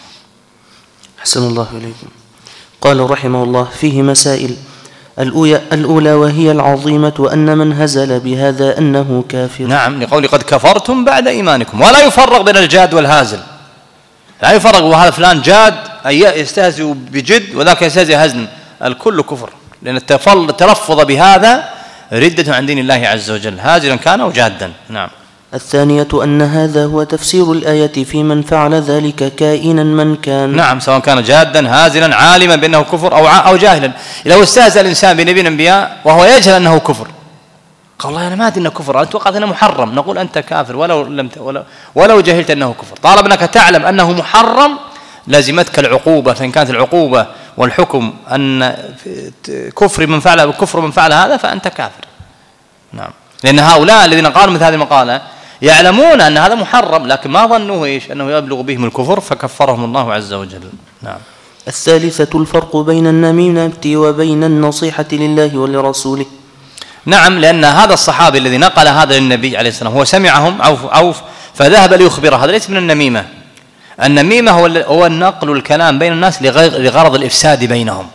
أحسن الله إليكم. قال رحمه الله: فيه مسائل. الأولى وهي العظيمة أن من هزل بهذا أنه كافر. نعم، لقول قد كفرتم بعد إيمانكم. ولا يفرق بين الجاد والهازل، لا يفرق وهذا فلان جاد أي يستهزئ بجد وذاك يستهزئ هزلا، الكل كفر، لأن التلفظ بهذا ردة عن دين الله عز وجل، هازلا كان أو جادا. نعم. الثانية أن هذا هو تفسير الآية في من فعل ذلك كائنا من كان. نعم، سواء كان جادا هازلا عالما بأنه كفر أو أو جاهلا. لو استهزأ الإنسان بنبي الأنبياء وهو يجهل أنه كفر، قال الله أنا ما أدري أنه كفر، أنا توقعت أنه محرم، نقول أنت كافر ولو لم ولو, ولو جهلت أنه كفر. طالما أنك تعلم أنه محرم لازمتك العقوبة، فإن كانت العقوبة والحكم أن كفر من فعل كفر من فعل هذا فأنت كافر. نعم، لأن هؤلاء الذين قالوا مثل هذه المقالة يعلمون أن هذا محرم، لكن ما ظنوا إيش أنه يبلغ بهم الكفر فكفرهم الله عز وجل. نعم. الثالثة الفرق بين النميمة وبين النصيحة لله ولرسوله. نعم، لأن هذا الصحابي الذي نقل هذا للنبي عليه السلام هو سمعهم عوف عوف فذهب ليخبره، هذا ليس من النميمة. النميمة هو هو النقل الكلام بين الناس لغرض الإفساد بينهم،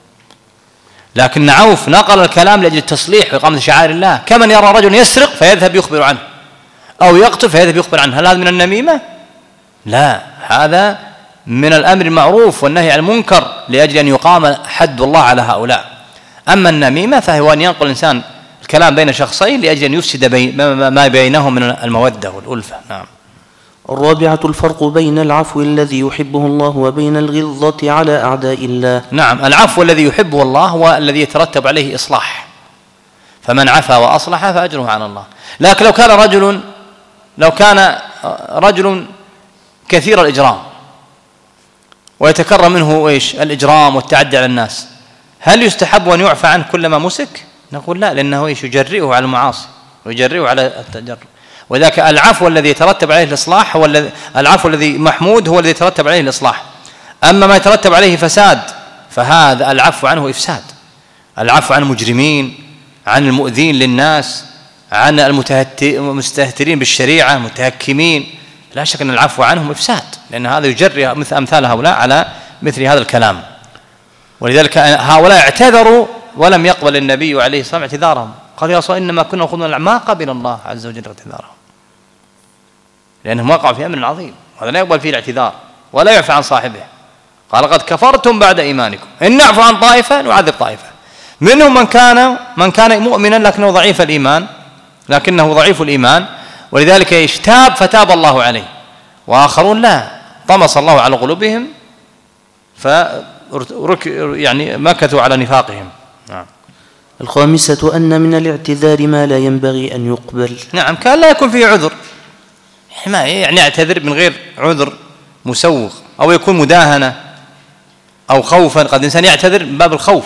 لكن عوف نقل الكلام لأجل التصليح وإقامة شعائر الله، كمن يرى رجل يسرق فيذهب يخبر عنه أو يقتل فيذهب يخبر عنه. هل هذا من النميمة؟ لا، هذا من الأمر المعروف والنهي عن المنكر لأجل أن يقام حد الله على هؤلاء. أما النميمة فهو أن ينقل الإنسان الكلام بين شخصين لأجل أن يفسد بي ما بينهم من المودة والألفة. نعم. الرابعة الفرق بين العفو الذي يحبه الله وبين الغلظة على أعداء الله. نعم، العفو الذي يحبه الله هو الذي يترتب عليه إصلاح، فمن عفا وأصلح فأجره على الله. لكن لو كان رجل لو كان رجل كثير الإجرام ويتكرر منه إيش الإجرام والتعدي على الناس، هل يستحب أن يعفى عنه كلما مسك؟ نقول لا، لأنه إيش يجرئه على المعاصي ويجرئه على التجرؤ. وذاك العفو الذي يترتب عليه الإصلاح هو الذي العفو الذي محمود هو الذي يترتب عليه الإصلاح. أما ما يترتب عليه فساد فهذا العفو عنه إفساد. العفو عن المجرمين، عن المؤذين للناس، عن المستهترين بالشريعة المتهكمين، لا شك أن العفو عنهم إفساد، لأن هذا يجري مثل أمثال هؤلاء على مثل هذا الكلام. ولذلك هؤلاء اعتذروا ولم يقبل النبي عليه الصلاة والسلام اعتذارهم، قالوا يا رسول الله إنما كنا نخوض، ما قبل الله عز وجل اعتذارهم، لأنهم وقعوا في أمر عظيم، هذا لا يقبل فيه الاعتذار ولا يعفى عن صاحبه. قال قد كفرتم بعد إيمانكم إن نعفو عن طائفة نعذب طائفة. منهم من كان من كان مؤمنا لكنه ضعيف الإيمان لكنه ضعيف الإيمان ولذلك يشتاب فتاب الله عليه، وآخرون لا، طمس الله على قلوبهم ف يعني مكثوا على نفاقهم. نعم. الخامسة أن من الاعتذار ما لا ينبغي أن يقبل. نعم، كان لا يكون فيه عذر، ما يعني يعتذر من غير عذر مسوغ، أو يكون مداهنة أو خوفا، قد إنسان يعتذر من باب الخوف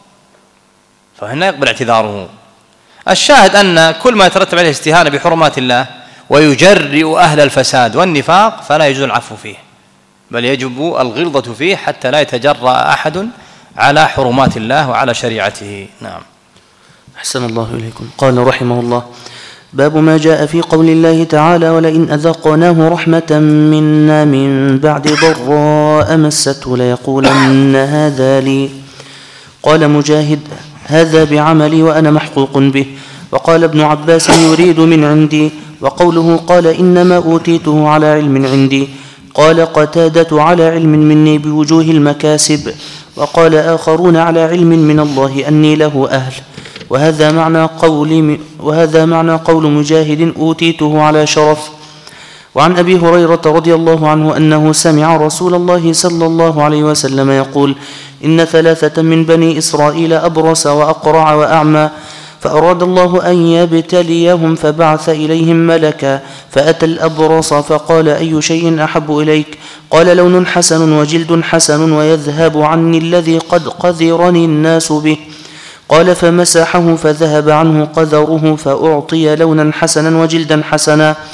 فهنا يقبل اعتذاره. الشاهد أن كل ما يترتب عليه استهانة بحرمات الله ويجرئ أهل الفساد والنفاق فلا يجوز العفو فيه، بل يجب الغلظة فيه حتى لا يتجرأ أحد على حرمات الله وعلى شريعته. نعم. أحسن الله إليكم. قال رحمه الله: باب ما جاء في قول الله تعالى: ولئن أذقناه رحمة منا من بعد ضراء مسته ليقولن هذا لي. قال مجاهد: هذا بعملي وأنا محقوق به. وقال ابن عباس: يريد من عندي. وقوله قال إنما أوتيته على علم عندي، قال قتادة: على علم مني بوجوه المكاسب. وقال آخرون: على علم من الله أني له أهل. وهذا معنى قول وهذا معنى قول مجاهد: أوتيته على شرف. وعن أبي هريرة رضي الله عنه أنه سمع رسول الله صلى الله عليه وسلم يقول: إن ثلاثة من بني إسرائيل أبرص وأقرع وأعمى، فأراد الله أن يبتليهم فبعث إليهم ملكا، فأتى الأبرص فقال: أي شيء أحب إليك؟ قال: لون حسن وجلد حسن ويذهب عني الذي قد قذرني الناس به. قال: فمسحه فذهب عنه قذره فأعطي لونا حسنا وجلدا حسنا.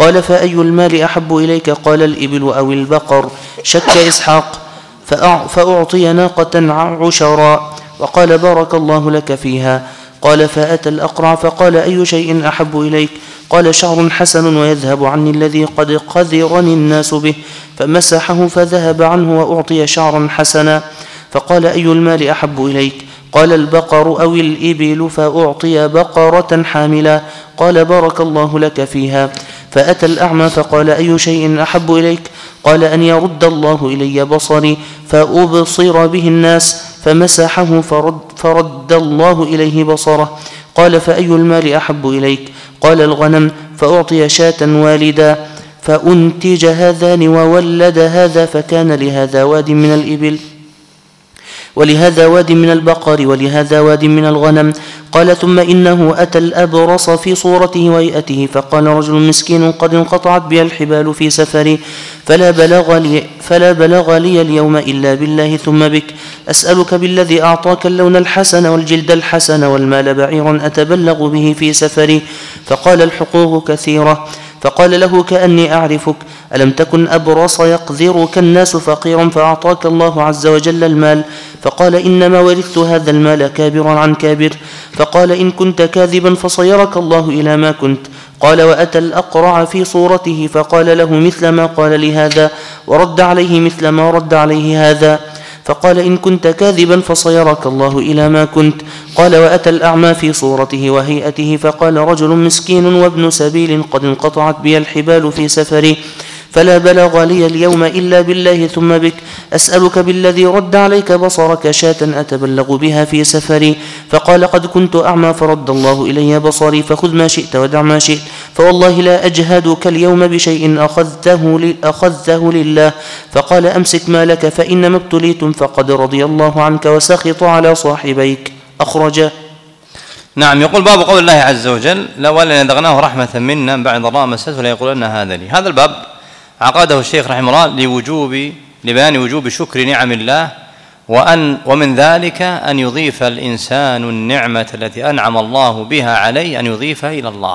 قال فأي المال أحب إليك؟ قال الإبل أو البقر. شك إسحاق فأعطي ناقة عشرا وقال بارك الله لك فيها. قال فأتى الأقرع فقال أي شيء أحب إليك؟ قال شعر حسن ويذهب عني الذي قد قذرني الناس به، فمسحه فذهب عنه وأعطي شعرا حسنا. فقال أي المال أحب إليك؟ قال البقر أو الإبل، فأعطي بقرة حاملا. قال بارك الله لك فيها. فأتى الأعمى فقال أي شيء أحب إليك؟ قال أن يرد الله إلي بصري فأبصر به الناس، فمسحه فرد, فرد الله إليه بصره. قال فأي المال أحب إليك؟ قال الغنم، فأعطي شاة والدا، فأنتج هذان وولد هذا، فكان لهذا واد من الإبل ولهذا واد من البقر ولهذا واد من الغنم. قال ثم إنه أتى الأبرص في صورته وهيئته فقال رجل مسكين قد انقطعت بي الحبال في سفري، فلا بلغ لي, فلا بلغ لي اليوم إلا بالله ثم بك، أسألك بالذي أعطاك اللون الحسن والجلد الحسن والمال بعير أتبلغ به في سفري. فقال الحقوق كثيرة. فقال له كأني أعرفك، ألم تكن أبرص يقذرك الناس فقيرا فأعطاك الله عز وجل المال؟ فقال إنما ورثت هذا المال كابرا عن كابر. فقال إن كنت كاذبا فصيرك الله إلى ما كنت. قال وأتى الأقرع في صورته فقال له مثل ما قال لهذا ورد عليه مثل ما رد عليه هذا. فقال إن كنت كاذبا فصيرك الله إلى ما كنت. قال وأتى الأعمى في صورته وهيئته فقال رجل مسكين وابن سبيل قد انقطعت بي الحبال في سفري، فلا بلغ لي اليوم إلا بالله ثم بك، أسألك بالذي رد عليك بصرك شاة أتبلغ بها في سفري. فقال قد كنت أعمى فرد الله إلي بصري، فخذ ما شئت ودع ما شئت، فوالله لا أجهدك اليوم بشيء أخذته, أخذته لله. فقال أمسك مالك فإنما ابتليتم فقد رضي الله عنك وسخط على صاحبيك. أخرجه. نعم. يقول باب قول الله عز وجل لو أن لذقناه رحمة منا بعد ضراء مسته فلا يقولن هذا لي. هذا الباب عقده الشيخ رحمه الله لوجوب لبيان وجوب شكر نعم الله، وأن ومن ذلك أن يضيف الإنسان النعمة التي أنعم الله بها عليه أن يضيفها إلى الله.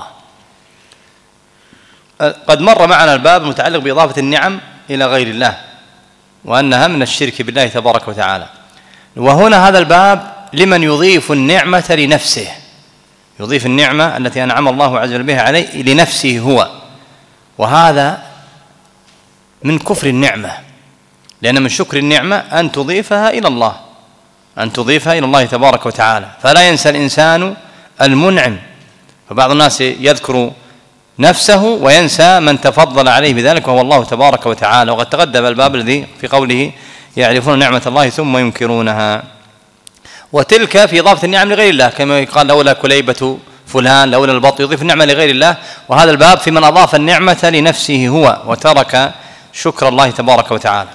قد مر معنا الباب المتعلق بإضافة النعم إلى غير الله وأنها من الشرك بالله تبارك وتعالى، وهنا هذا الباب لمن يضيف النعمة لنفسه، يضيف النعمة التي أنعم الله عز وجل بها عليه لنفسه هو، وهذا من كفر النعمة، لأن من شكر النعمة أن تضيفها إلى الله، أن تضيفها إلى الله تبارك وتعالى. فلا ينسى الإنسان المنعم، فبعض الناس يذكر نفسه وينسى من تفضل عليه بذلك وهو الله تبارك وتعالى. وقد تقدم الباب الذي في قوله يعرفون نعمة الله ثم ينكرونها، وتلك في إضافة النعم لغير الله، كما يقال لولا كليبة فلان لولا البط، يضيف النعمة لغير الله. وهذا الباب في من أضاف النعمة لنفسه هو وترك شكر الله تبارك وتعالى.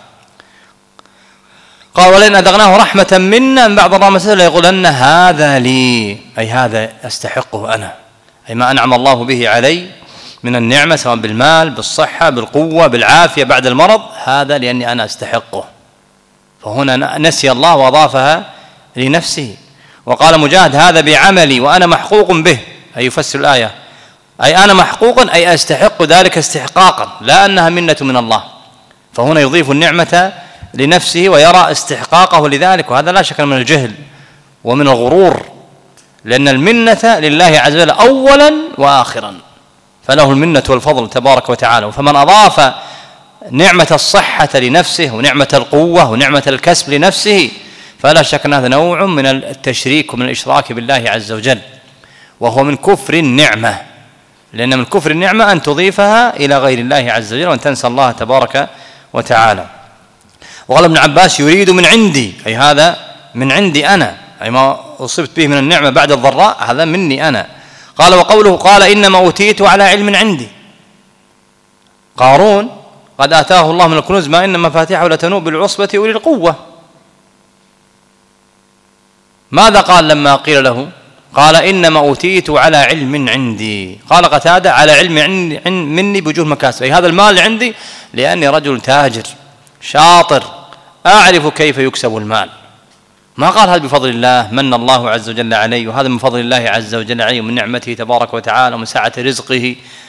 قال ولئن أذقناه رحمة منا من بعد ضراء مسته ليقولن هذا لي، أي هذا أستحقه أنا، أي ما أنعم الله به علي من النعمة سواء بالمال بالصحة بالقوة بالعافية بعد المرض، هذا لأني أنا أستحقه. فهنا نسي الله وأضافها لنفسه. وقال مجاهد هذا بعملي وأنا محقوق به، أي يفسر الآية أي أنا محقوق أي أستحق ذلك استحقاقا، لا أنها منة من الله. فهنا يضيف النعمة لنفسه ويرى استحقاقه لذلك، وهذا لا شك من الجهل ومن الغرور، لأن المنة لله عز وجل أولا وآخرا، فله المنة والفضل تبارك وتعالى. فمن أضاف نعمة الصحة لنفسه ونعمة القوة ونعمة الكسب لنفسه فلا شك أن هذا نوع من التشريك ومن الإشراك بالله عز وجل، وهو من كفر النعمة، لأن من كفر النعمة أن تضيفها إلى غير الله عز وجل وأن تنسى الله تبارك وتعالى. وقال ابن عباس يريد من عندي، أي هذا من عندي أنا، أي ما أصبت به من النعمة بعد الضراء هذا مني أنا. قال وقوله قال إنما أوتيت على علم عندي، قارون قد آتاه الله من الكنوز ما إن مفاتيحه لتنوء بالعصبة أولي القوة، ماذا قال لما قيل له؟ قال إنما أوتيت على علم عندي. قال قتادة على علم مني بوجوه مكاسب، أي هذا المال عندي لأني رجل تاجر شاطر أعرف كيف يكسب المال. ما قال هذا بفضل الله من الله عز وجل علي، وهذا من فضل الله عز وجل علي ومن نعمته تبارك وتعالى ومن سعة رزقه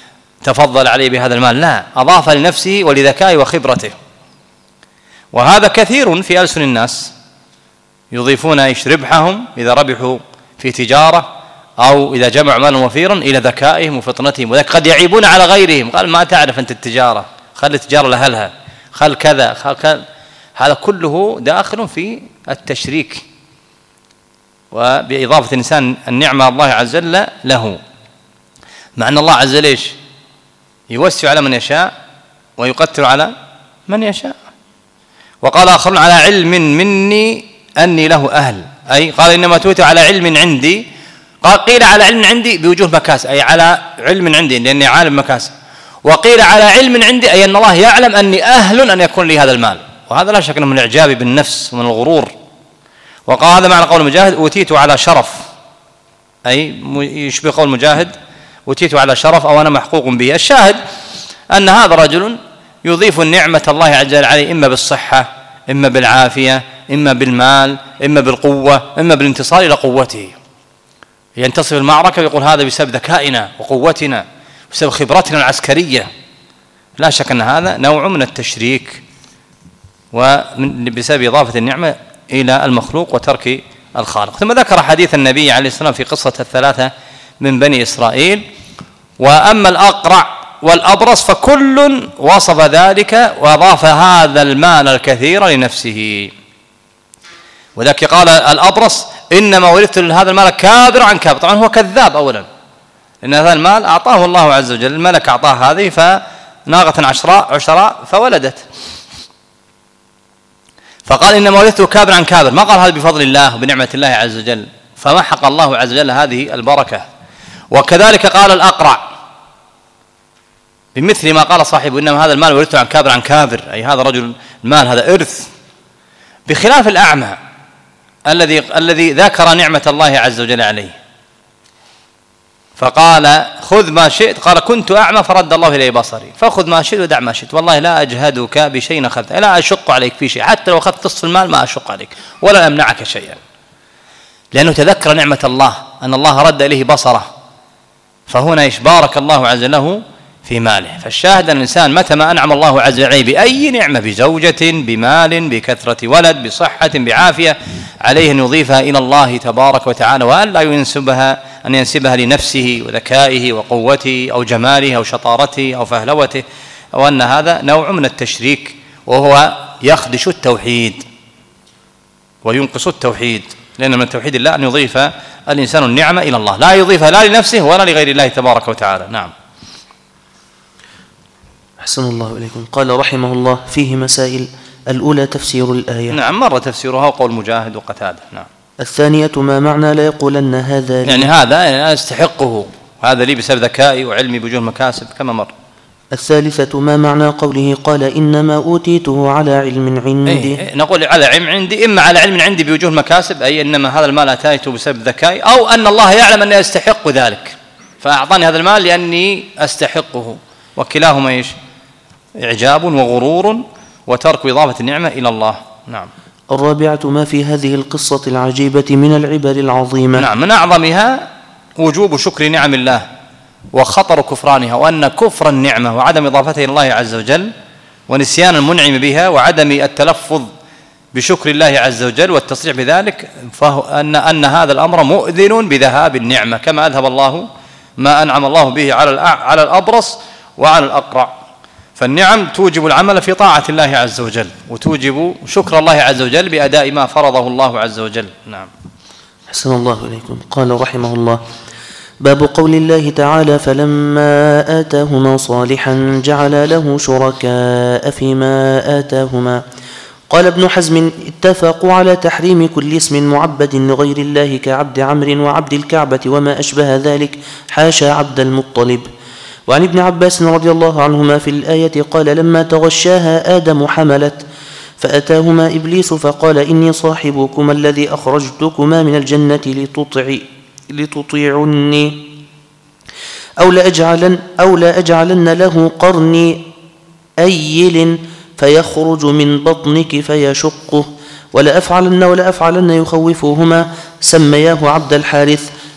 تفضل عليه بهذا المال، لا، أضاف لنفسه ولذكائه وخبرته. وهذا كثير في ألسن الناس، يضيفون ايش ربحهم إذا ربحوا في تجارة أو إذا جمعوا مالا وفيرا إلى ذكائهم وفطنتهم، وذلك قد يعيبون على غيرهم، قال ما تعرف أنت التجارة، خلي التجارة لأهلها، خل كذا خل كذا. هذا كله داخل في التشريك وبإضافة الإنسان النعمة الله عز وجل له، مع أن الله عز وجل إيش يوسع على من يشاء ويقتر على من يشاء. وقال آخرون على علم مني أني له أهل، أي قال إنما توتي على علم عندي، قال قيل على علم عندي بوجوه مكاسب، أي على علم عندي لأني عالم مكاسب، وقيل على علم عندي أي أن الله يعلم أني أهل أن يكون لي هذا المال. وهذا لا شك أنه من الإعجاب بالنفس ومن الغرور. وقال هذا معنى قول مجاهد أوتيت على شرف، أي يشبه قول مجاهد أوتيت على شرف أو أنا محقوق به. الشاهد أن هذا رجل يضيف النعمة الله عز وجل عليه إما بالصحة، إما بالعافية، إما بالمال، إما بالقوة، إما بالانتصار إلى قوته. ينتصر المعركة ويقول هذا بسبب ذكائنا وقوتنا، بسبب خبرتنا العسكرية. لا شك أن هذا نوع من التشريك وبسبب إضافة النعمة إلى المخلوق وترك الخالق. ثم ذكر حديث النبي عليه الصلاة والسلام في قصة الثلاثة من بني إسرائيل. وأما الأقرع والأبرص فكل وصف ذلك وأضاف هذا المال الكثير لنفسه. وذلك قال الأبرص إنما ورثت هذا المال كابر عن كابر. طبعا هو كذاب أولا، لأن هذا المال أعطاه الله عز وجل، الملك أعطاه هذه فناقة عشراء عشراء فولدت، فقال إنما ورثته كابر عن كابر، ما قال هذا بفضل الله وبنعمة الله عز وجل، فمحق الله عز وجل هذه البركة. وكذلك قال الأقرع بمثل ما قال صاحبه إنما هذا المال ورثته عن كابر عن كابر، أي هذا رجل المال هذا إرث، بخلاف الأعمى الذي الذي ذكر نعمة الله عز وجل عليه فقال خذ ما شئت، قال كنت أعمى فرد الله إلي بصري، فخذ ما شئت ودع ما شئت، والله لا أجهدك بشيء أخذته، لا أشق عليك في شيء، حتى لو أخذت نصف المال ما أشق عليك ولا أمنعك شيئا، لأنه تذكر نعمة الله أن الله رد إليه بصره، فهنا إيش بارك الله عز وجل له في ماله. فالشاهد أن الإنسان متى ما أنعم الله عز وجل عليه بأي نعمة، بزوجة، بمال، بكثرة ولد، بصحة، بعافية، عليه أن يضيفها إلى الله تبارك وتعالى، وأن لا ينسبها أن ينسبها لنفسه وذكائه وقوته أو جماله أو شطارته أو فهلوته، أو أن هذا نوع من التشريك وهو يخدش التوحيد وينقص التوحيد، لأن من توحيد الله أن يضيف الإنسان النعمة إلى الله، لا يضيفها لا لنفسه ولا لغير الله تبارك وتعالى. نعم. أحسن الله إليكم. قال رحمه الله فيه مسائل. الأولى تفسير الآية. نعم، مر تفسيرها وقول مجاهد وقتادة. نعم. الثانية ما معنى لا يقولن هذا لي، يعني هذا يعني أستحقه، هذا لي بسبب ذكائي وعلمي بوجوه المكاسب كما مر. الثالثة ما معنى قوله قال إنما أوتيته على علم عندي. أي نقول على علم عندي، إما على علم عندي بوجوه المكاسب، أي إنما هذا المال أتيته بسبب ذكائي، أو أن الله يعلم أني أستحق ذلك فأعطاني هذا المال لأني أستحقه، وكلاهما إيش إعجاب وغرور وترك إضافة النعمة إلى الله. نعم. الرابعة ما في هذه القصة العجيبة من العبر العظيمة. نعم، من أعظمها وجوب شكر نعم الله وخطر كفرانها، وأن كفر النعمة وعدم إضافتها إلى الله عز وجل ونسيان المنعم بها وعدم التلفظ بشكر الله عز وجل والتصريح بذلك، فهو أن أن هذا الأمر مؤذن بذهاب النعمة، كما أذهب الله ما أنعم الله به على على الأبرص وعلى الأقرع. فالنعم توجب العمل في طاعة الله عز وجل، وتوجب شكر الله عز وجل بأداء ما فرضه الله عز وجل. نعم. أحسن الله إليكم. قال رحمه الله باب قول الله تعالى فلما آتاهما صالحا جعل له شركاء فيما آتاهما. قال ابن حزم اتفقوا على تحريم كل اسم معبد لغير الله كعبد عمرو وعبد الكعبة وما أشبه ذلك، حاشا عبد المطلب. وعن ابن عباس رضي الله عنهما في الآية قال لما تغشاها آدم حملت، فأتاهما إبليس فقال إني صاحبكما الذي أخرجتكما من الجنة لتطع لتطيعني أو لأجعلن, أو لأجعلن له قرني أيل فيخرج من بطنك فيشقه ولأفعلن ولأفعلن يخوفهما. سمياه عبد الحارث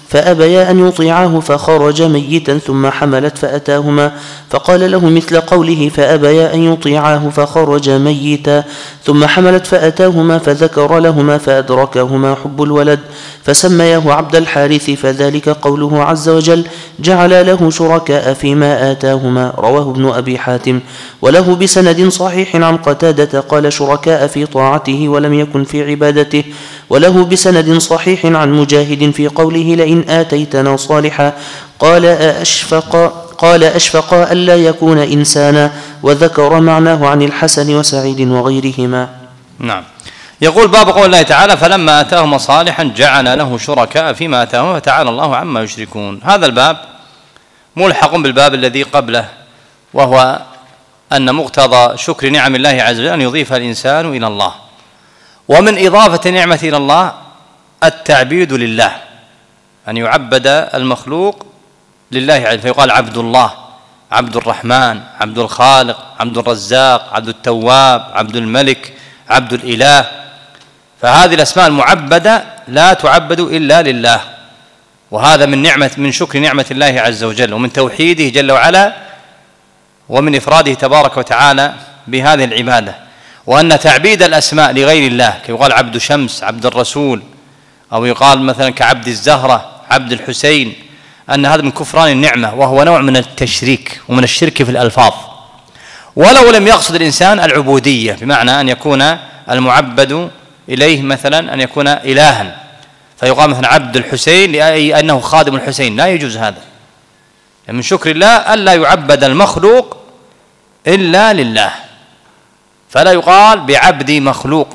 فأبيا أن يطيعاه فخرج ميتا ثم حملت فأتاهما فقال له مثل قوله فأبيا أن يطيعاه فخرج ميتا ثم حملت فأتاهما فذكر لهما فأدركهما حب الولد فسمياه عبد الحارث فذلك قوله عز وجل جعل له شركاء فيما آتاهما. رواه ابن أبي حاتم وله بسند صحيح عن قتادة قال شركاء في طاعته ولم يكن في عبادته. وله بسند صحيح عن مجاهد في قوله لئن آتيتنا صالحا قال أشفق قال أشفق ألا يكون إنسانا وذكر معناه عن الحسن وسعيد وغيرهما. نعم. يقول باب قول الله تعالى فلما آتاهما صالحا جعل له شركاء فيما آتاهما فتعالى الله عما يشركون. هذا الباب ملحق بالباب الذي قبله، وهو أن مقتضى شكر نعم الله عز وجل أن يضيف الإنسان إلى الله، ومن إضافة النعمة إلى الله التعبيد لله، أن يعبد المخلوق لله عز وجل، فيقال عبد الله، عبد الرحمن، عبد الخالق، عبد الرزاق، عبد التواب، عبد الملك، عبد الإله. فهذه الأسماء المعبدة لا تعبد إلا لله، وهذا من نعمة من شكر نعمة الله عز وجل، ومن توحيده جل وعلا، ومن إفراده تبارك وتعالى بهذه العبادة. وأن تعبيد الأسماء لغير الله كيقال عبد شمس، عبد الرسول، أو يقال مثلا كعبد الزهرة، عبد الحسين، أن هذا من كفران النعمة، وهو نوع من التشريك ومن الشرك في الألفاظ. ولو لم يقصد الإنسان العبودية بمعنى أن يكون المعبد إليه مثلا أن يكون إلها، فيقال مثلا عبد الحسين لأنه خادم الحسين، لا يجوز هذا. من شكر الله ألا يعبد المخلوق إلا لله، فلا يقال بعبد مخلوق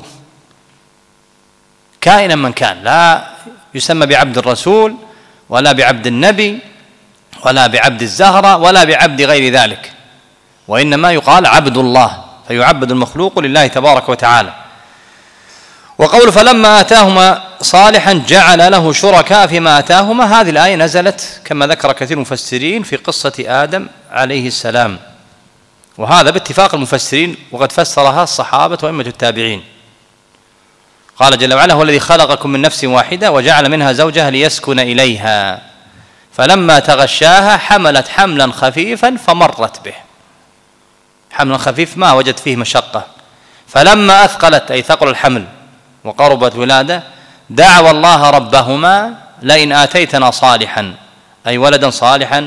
كائنا من كان، لا يسمى بعبد الرسول ولا بعبد النبي ولا بعبد الزهرة ولا بعبد غير ذلك، وإنما يقال عبد الله، فيعبد المخلوق لله تبارك وتعالى. وقول فلما آتاهما صالحا جعل له شركاء فيما آتاهما، هذه الآية نزلت كما ذكر كثير من المفسرين في قصة آدم عليه السلام، وهذا باتفاق المفسرين، وقد فسرها الصحابة وأئمة التابعين. قال جل وعلا هو الذي خلقكم من نفس واحدة وجعل منها زوجها ليسكن إليها فلما تغشاها حملت حملا خفيفا فمرت به. حملا خفيف ما وجد فيه مشقة، فلما أثقلت أي ثقل الحمل وقربت ولادة دعوا الله ربهما لئن آتيتنا صالحا أي ولدا صالحا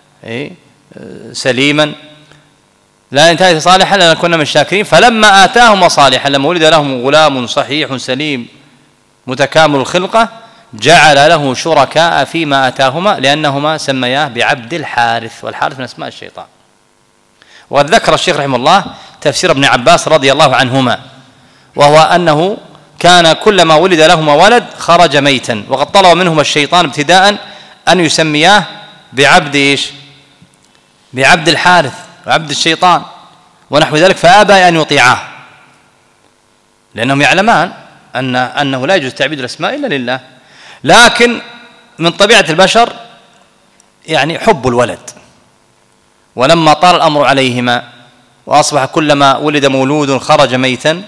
سليما، لا آتيتنا صالحا لنكون من الشاكرين. فلما آتاهما صالحا لما ولد لهم غلام صحيح سليم متكامل الخلقة جعل له شركاء فيما آتاهما لأنهما سمياه بعبد الحارث، والحارث من أسماء الشيطان. وقد ذكر الشيخ رحمه الله تفسير ابن عباس رضي الله عنهما، وهو أنه كان كلما ولد لهما ولد خرج ميتا، وقد طلب منهما الشيطان ابتداء أن يسمياه بعبد إيش؟ بعبد الحارث وعبد الشيطان ونحو ذلك، فأبى أن يطيعاه لأنهم يعلمان أن أنه لا يجوز تعبيد الأسماء إلا لله. لكن من طبيعة البشر يعني حب الولد، ولما طال الأمر عليهما وأصبح كلما ولد مولود خرج ميتا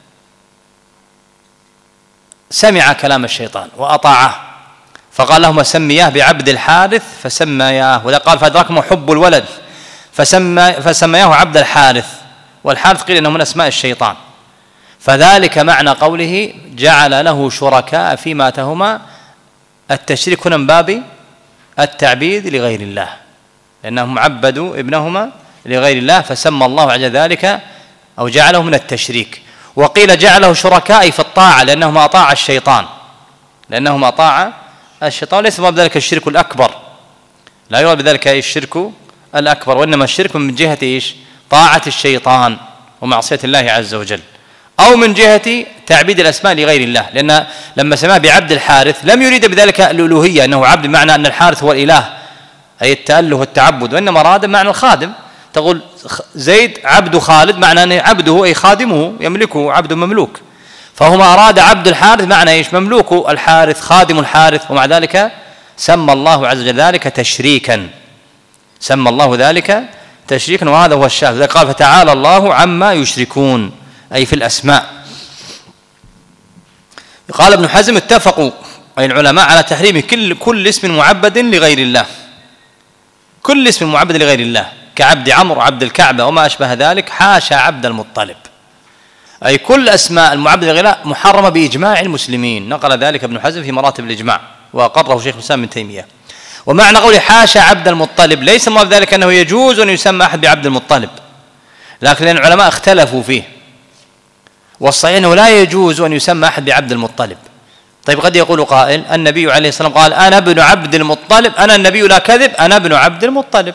سمع كلام الشيطان وأطاعه، فقال لهما سمياه بعبد الحارث فسمياه، وذا قال فأدركهم حب الولد فسمى فسمياه عبد الحارث، والحارث قيل إنه من أسماء الشيطان. فذلك معنى قوله جعل له شركاء فيما آتاهما، التشريك هنا من باب التعبيد لغير الله، لأنهم عبدوا ابنهما لغير الله فسمى الله على ذلك أو جعله من التشريك. وقيل جعله شركاء في الطاعة لأنهما أطاع الشيطان، لأنهما أطاع الشيطان، ليس باب ذلك الشرك الأكبر، لا يراد بذلك الشرك الأكبر، وإنما الشرك من جهة إيش؟ طاعة الشيطان ومعصية الله عز وجل، أو من جهة تعبيد الأسماء لغير الله، لأن لما سماه بعبد الحارث لم يريد بذلك الألوهية أنه عبد بمعنى أن الحارث هو الإله أي التأله والتعبد، وإنما أراد معنى الخادم. تقول زيد عبد خالد معنى أن عبده أي خادمه يملكه، عبد مملوك، فهما أراد عبد الحارث معنى إيش؟ مملوك الحارث خادم الحارث، ومع ذلك سمى الله عز وجل ذلك تشريكا، سمى الله ذلك تشريكا، وهذا هو الشاهد. قال فتعالى الله عما يشركون أي في الأسماء. قال ابن حزم اتفقوا أي العلماء على تحريم كل كل اسم معبد لغير الله، كل اسم معبد لغير الله كعبد عمرو وعبد الكعبة وما أشبه ذلك، حاشا عبد المطلب. أي كل أسماء المعبد لغير الله محرمة بإجماع المسلمين، نقل ذلك ابن حزم في مراتب الإجماع وأقره شيخ الإسلام ابن تيمية. ومعنى قوله حاشا عبد المطلب ليس مراد ذلك أنه يجوز أن يسمى أحد بعبد المطلب، لكن لأن العلماء اختلفوا فيه، والصحيح أنه لا يجوز أن يسمى أحد بعبد المطلب. طيب قد يقول قائل النبي عليه الصلاة والسلام قال أنا ابن عبد المطلب، أنا النبي لا كذب، أنا ابن عبد المطلب،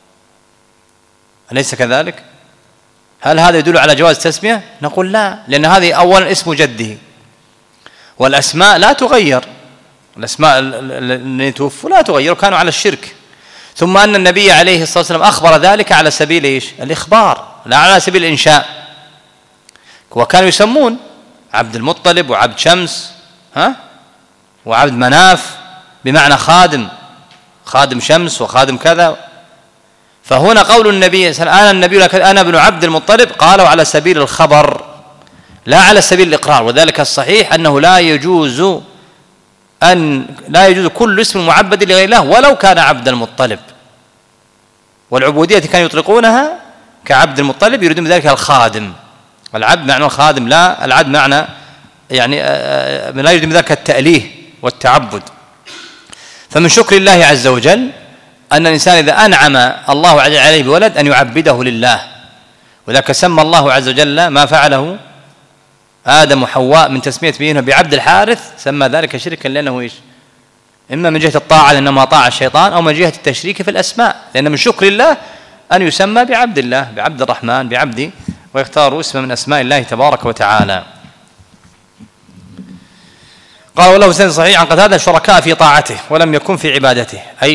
أليس كذلك؟ هل هذا يدل على جواز التسمية؟ نقول لا، لأن هذه أولا اسم جده، والأسماء لا تغير، الأسماء الذين توفوا لا تغير وكانوا على الشرك، ثم أن النبي عليه الصلاة والسلام أخبر ذلك على سبيل إيش؟ الإخبار لا على سبيل الإنشاء. وكانوا يسمون عبد المطلب وعبد شمس ها وعبد مناف بمعنى خادم، خادم شمس وخادم كذا. فهنا قول النبي صلى الله عليه وسلم أنا النبي أنا ابن عبد المطلب قالوا على سبيل الخبر لا على سبيل الإقرار، وذلك الصحيح أنه لا يجوز أن لا يجوز كل اسم معبد لغير الله ولو كان عبد المطلب. والعبودية كانوا يطلقونها كعبد المطلب يريدون بذلك الخادم، العبد معنى الخادم، لا العبد معنى يعني لا يريد بذلك التأليه والتعبد. فمن شكر الله عز وجل أن الإنسان إذا أنعم الله عز وجل عليه بولد أن يعبده لله، وذلك سمى الله عز وجل ما فعله آدم وحواء من تسمية بينهم بعبد الحارث، سمى ذلك شركا لأنه إيش؟ إما من جهة الطاعة لأنه طاع الشيطان، أو من جهة التشريك في الأسماء، لأن من شكر الله أن يسمى بعبد الله، بعبد الرحمن، بعبد، ويختار اسم من أسماء الله تبارك وتعالى. قال وله سند صحيح عن قتادة شركاء في طاعته ولم يكن في عبادته، أي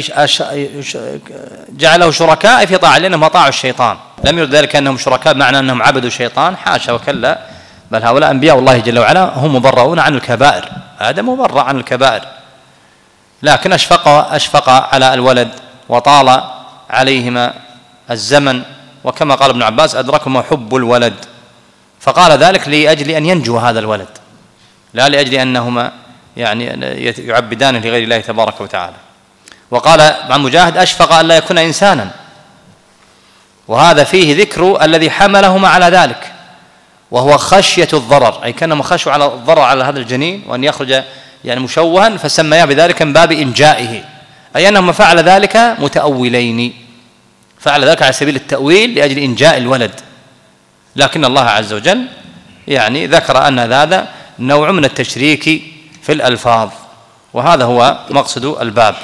جعله شركاء في طاعة لأنهم أطاعوا الشيطان، لم يرد ذلك أنهم شركاء بمعنى أنهم عبدوا الشيطان، حاشا وكلا، بل هؤلاء أنبياء الله جل وعلا هم مبرؤون عن الكبائر، آدم مبرأ عن الكبائر، لكن أشفق أشفق على الولد وطال عليهما الزمن، وكما قال ابن عباس أدركهما حب الولد، فقال ذلك لأجل أن ينجو هذا الولد، لا لأجل أنهما يعني يعبدانه لغير الله تبارك وتعالى. وقال عن مجاهد أشفق أن لا يكون إنسانا، وهذا فيه ذكر الذي حملهما على ذلك، وهو خشية الضرر، أي كانما خشوا على الضرر على هذا الجنين وأن يخرج يعني مشوها، فسمياه بذلك من باب إنجائه، أي أنهما فعل ذلك متأولين، فعل ذلك على سبيل التأويل لأجل إنجاء الولد، لكن الله عز وجل يعني ذكر أن هذا نوع من التشريك في الألفاظ، وهذا هو مقصد الباب.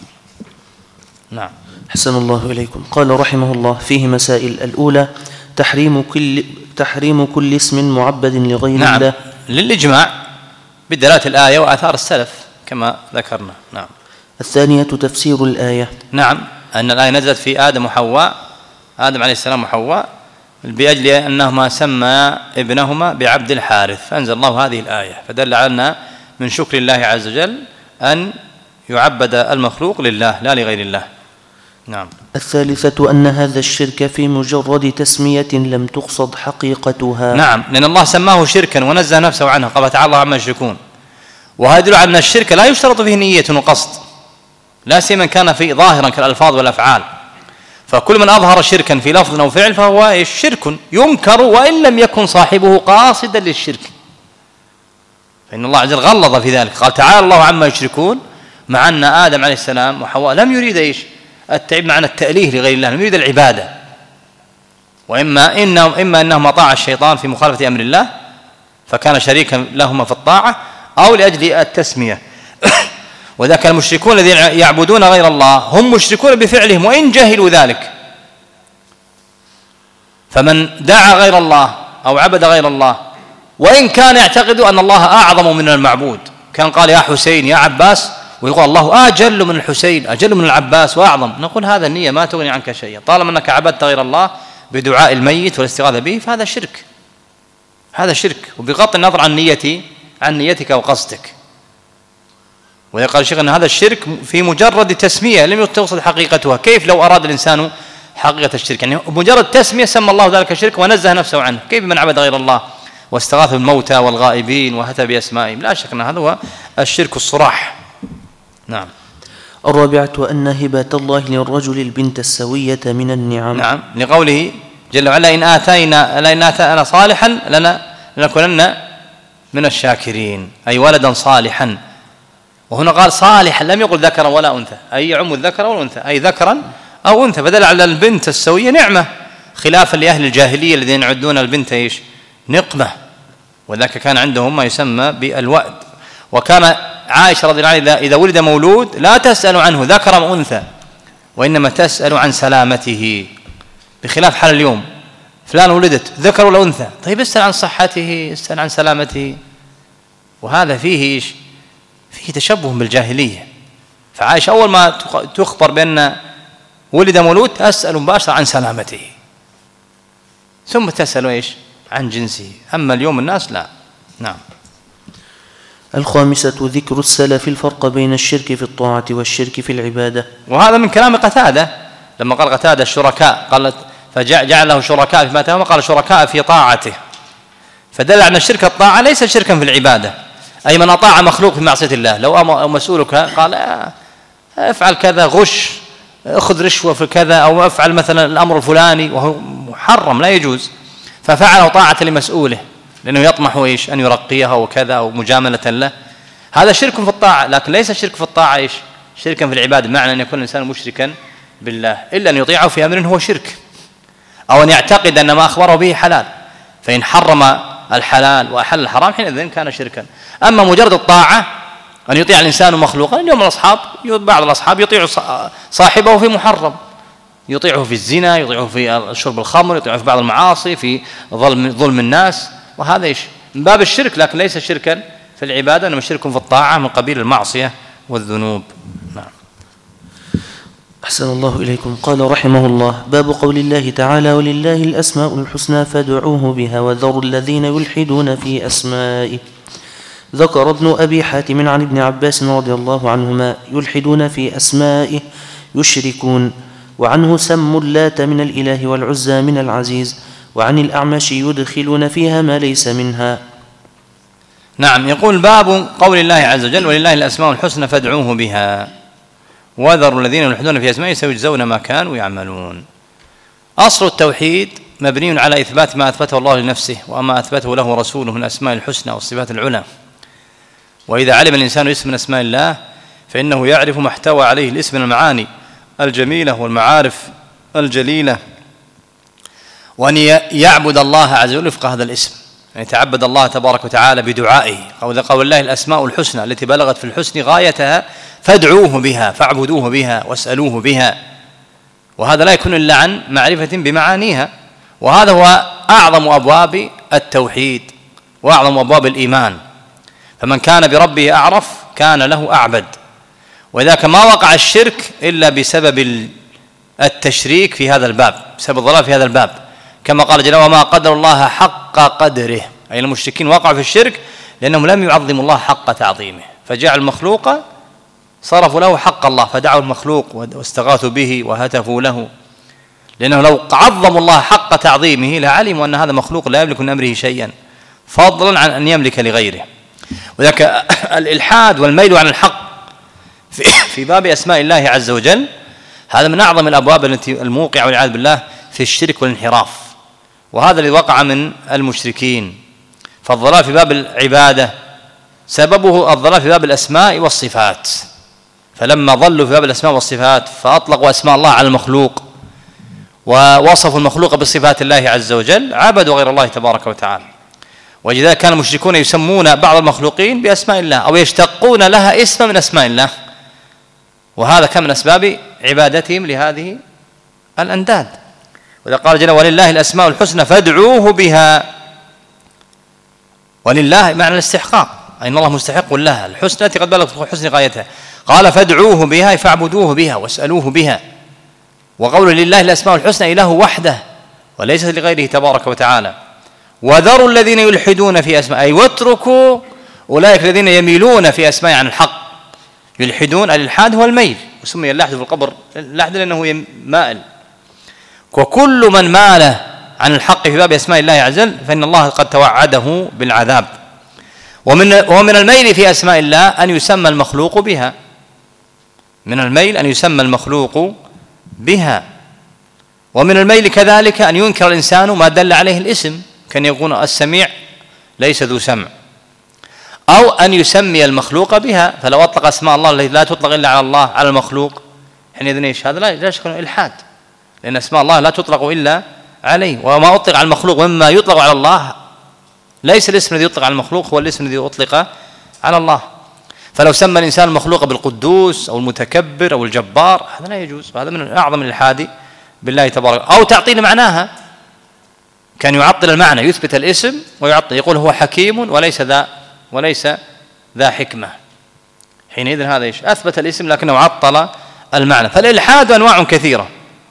نعم. أحسن الله إليكم. قال رحمه الله فيه مسائل. الأولى تحريم كل تحريم كل اسم معبد لغير نعم. الله للإجماع بدلالة الآية وآثار السلف كما ذكرنا. نعم. الثانية تفسير الآية. نعم، أن الآية نزلت في آدم وحواء، آدم عليه السلام وحواء، بأجل أنهما سمى ابنهما بعبد الحارث، فأنزل الله هذه الآية، فدل على أن من شكر الله عز وجل أن يعبد المخلوق لله لا لغير الله. نعم. الثالثة أن هذا الشرك في مجرد تسمية لم تقصد حقيقتها. نعم، لأن الله سماه شركا ونزه نفسه عنه، قال تعالى الله عما يشركون، وهذا يدل على أن الشرك لا يشترط فيه نية وقصد، لا سيما كان في ظاهرا كالألفاظ والأفعال، فكل من أظهر شركا في لفظ أو فعل فهو شرك ينكر وإن لم يكن صاحبه قاصدا للشرك، فإن الله عز وجل غلظ في ذلك، قال تعالى الله عما يشركون، مع أن آدم عليه السلام وحواء لم يريد إيش التعب معنى التأليه لغير الله، لم يريد العبادة، وإما إنهم إما أنهم أطاع الشيطان في مخالفة أمر الله فكان شريكا لهما في الطاعة، أو لأجل التسمية. وذاك المشركون الذين يعبدون غير الله هم مشركون بفعلهم وإن جهلوا ذلك، فمن دعا غير الله أو عبد غير الله وإن كان يعتقد أن الله أعظم من المعبود، كان قال يا حسين يا عباس ويقول الله أجل من الحسين أجل من العباس وأعظم، نقول هذا النية ما تغني عنك شيئا، طالما أنك عبدت غير الله بدعاء الميت والاستغاثة به فهذا شرك، هذا شرك، وبغض النظر عن نيتي عن نيتك وقصدك. ويقال الشيخ أن هذا الشرك في مجرد تسمية لم توصل حقيقتها، كيف لو أراد الإنسان حقيقة الشرك؟ يعني مجرد تسمية سمى الله ذلك الشرك ونزه نفسه عنه، كيف من عبد غير الله واستغاث بالموتى والغائبين وهتى بأسمائهم؟ لا شك أن هذا هو الشرك الصراح. نعم. الرابعة أن هبة الله للرجل البنت السوية من النعم. نعم، لقوله جل وعلا إن آتينا لئن آتانا صالحا لنا لنكونن من الشاكرين، أي ولدا صالحا. وهنا قال صالحا، لم يقل ذكرا ولا أنثى، أي يعم الذكر والأنثى، أي ذكرا أو أنثى، فدل على البنت السوية نعمة، خلافا لأهل الجاهلية الذين يعدون البنت إيش؟ نقمة، وذاك كان عندهم ما يسمى بالوأد. وكان عائشة رضي الله عنها إذا ولد مولود لا تسأل عنه ذكر أم أنثى، وإنما تسأل عن سلامته، بخلاف حال اليوم، فلان ولدت ذكر ولا أنثى، طيب اسأل عن صحته، اسأل عن سلامته. وهذا فيه إيش؟ فيه تشبه بالجاهلية. فعائشة أول ما تخبر بأن ولد مولود تسأل مباشرة عن سلامته، ثم تسأل إيش؟ عن جنسه. أما اليوم الناس لا. نعم. الخامسة ذكر السلف الفرق بين الشرك في الطاعة والشرك في العبادة. وهذا من كلام قتادة لما قال قتادة الشركاء، قالت فجعله شركاء فيما تهم، قال شركاء في طاعته، فدل على أن شرك الطاعة ليس شركا في العبادة، أي من أطاع مخلوق في معصية الله. لو مسؤولك قال افعل كذا، غش، اخذ رشوة في كذا، أو افعل مثلا الأمر الفلاني وهو محرم لا يجوز، ففعله طاعة لمسؤوله لأنه يطمح إيش؟ أن يرقيها وكذا أو مجاملة له، هذا شرك في الطاعة. لكن ليس شرك في الطاعة إيش؟ شركا في العبادة، بمعنى أن يكون الإنسان مشركا بالله، إلا أن يطيعه في أمر هو شرك، أو أن يعتقد أن ما أخبره به حلال، فإن حرم الحلال وأحل الحرام حينئذ كان شركا. أما مجرد الطاعة أن يطيع الإنسان مخلوقا، اليوم الأصحاب بعض الأصحاب يطيع صاحبه في محرم، يطيعه في الزنا، يطيعه في شرب الخمر، يطيعه في بعض المعاصي، في ظلم ظلم الناس، وهذا إيش؟ من باب الشرك، لكن ليس شركا في العبادة، إنما شرك في الطاعة من قبيل المعصية والذنوب. نعم. أحسن الله إليكم. قال رحمه الله: باب قول الله تعالى: ولله الأسماء الحسنى فادعوه بها وذروا الذين يلحدون في أسمائه. ذكر ابن أبي حاتم عن ابن عباس رضي الله عنهما: يلحدون في أسمائه يشركون. وعنه: سموا اللات من الإله والعزى من العزيز. وعن الأعمش: يدخلون فيها ما ليس منها. نعم. يقول باب قول الله عز وجل: ولله الأسماء الحسنى فادعوه بها وذروا الذين يلحدون في أسمائه سيجزون ما كانوا يعملون. أصل التوحيد مبني على إثبات ما أثبته الله لنفسه وما أثبته له رسوله من أسماء الحسنى والصفات العلى. وإذا علم الإنسان اسم من أسماء الله فإنه يعرف ما احتوى عليه الاسم من المعاني الجميلة والمعارف الجليلة، وأن يعبد الله عز وجل وفق هذا الاسم، يعني يتعبد الله تبارك وتعالى بدعائه. قول الله الأسماء الحسنى التي بلغت في الحسن غايتها فادعوه بها، فاعبدوه بها واسألوه بها، وهذا لا يكون إلا عن معرفة بمعانيها. وهذا هو أعظم أبواب التوحيد وأعظم أبواب الإيمان، فمن كان بربه أعرف كان له أعبد. وذاك ما وقع الشرك إلا بسبب التشريك في هذا الباب، بسبب الضلال في هذا الباب، كما قال جل: وما قدر الله حق قدره، أي المشركين وقعوا في الشرك لأنهم لم يعظموا الله حق تعظيمه، فجعل المخلوق صرفوا له حق الله، فدعوا المخلوق واستغاثوا به وهتفوا له، لأنه لو عظموا الله حق تعظيمه لعلموا أن هذا مخلوق لا يملك من أمره شيئا، فضلا عن أن يملك لغيره. وذاك الإلحاد والميل عن الحق في باب أسماء الله عز وجل هذا من أعظم الأبواب التي الموقعة والعياذ بالله في الشرك والانحراف، وهذا الذي وقع من المشركين. فالضلال في باب العبادة سببه الضلال في باب الأسماء والصفات، فلما ضلوا في باب الأسماء والصفات فأطلقوا أسماء الله على المخلوق ووصفوا المخلوق بصفات الله عز وجل، عبدوا غير الله تبارك وتعالى. ولذلك كان المشركون يسمون بعض المخلوقين بأسماء الله أو يشتقون لها اسم من أسماء الله، وهذا كان من أسباب عبادتهم لهذه الأنداد. وإذا قال جل: ولله الأسماء الحسنى فادعوه بها، ولله معنى الاستحقاق، أي أن الله مستحق لها الحسنى التي قد بلغت في حسن غايتها. قال: فادعوه بها فاعبدوه بها واسألوه بها. وقول لله الأسماء الحسنى إله وحده وليس لغيره تبارك وتعالى. وذروا الذين يلحدون في أسماء، أي واتركوا أولئك الذين يميلون في أسماء عن الحق. يلحدون، الإلحاد هو الميل، وسمي اللحد في القبر اللحد لأنه مائل. وكل من مال عن الحق في باب أسماء الله عز وجل فإن الله قد توعده بالعذاب. ومن ومن الميل في أسماء الله أن يسمى المخلوق بها، من الميل أن يسمى المخلوق بها. ومن الميل كذلك أن ينكر الإنسان ما دل عليه الاسم، كان يقول السميع ليس ذو سمع، أو أن يسمي المخلوق بها، فلو أطلق أسماء الله التي لا تطلق إلا على الله على المخلوق حينئذ إيش؟ هذا لا يشكل إلحاد، لأن أسماء الله لا تطلق إلا عليه، وما أطلق على المخلوق مما يطلق على الله ليس الاسم الذي يطلق على المخلوق هو الاسم الذي أطلق على الله. فلو سمى الإنسان المخلوق بالقدوس أو المتكبر أو الجبار هذا لا يجوز، وهذا من أعظم الإلحاد بالله تبارك. أو تعطيل معناها، كان يعطل المعنى، يثبت الاسم ويعطل، يقول هو حكيم وليس ذا وليس ذا حكمة، حينئذ هذا إيش؟ أثبت الاسم لكنه عطل المعنى. فالإلحاد أنواع كثيرة،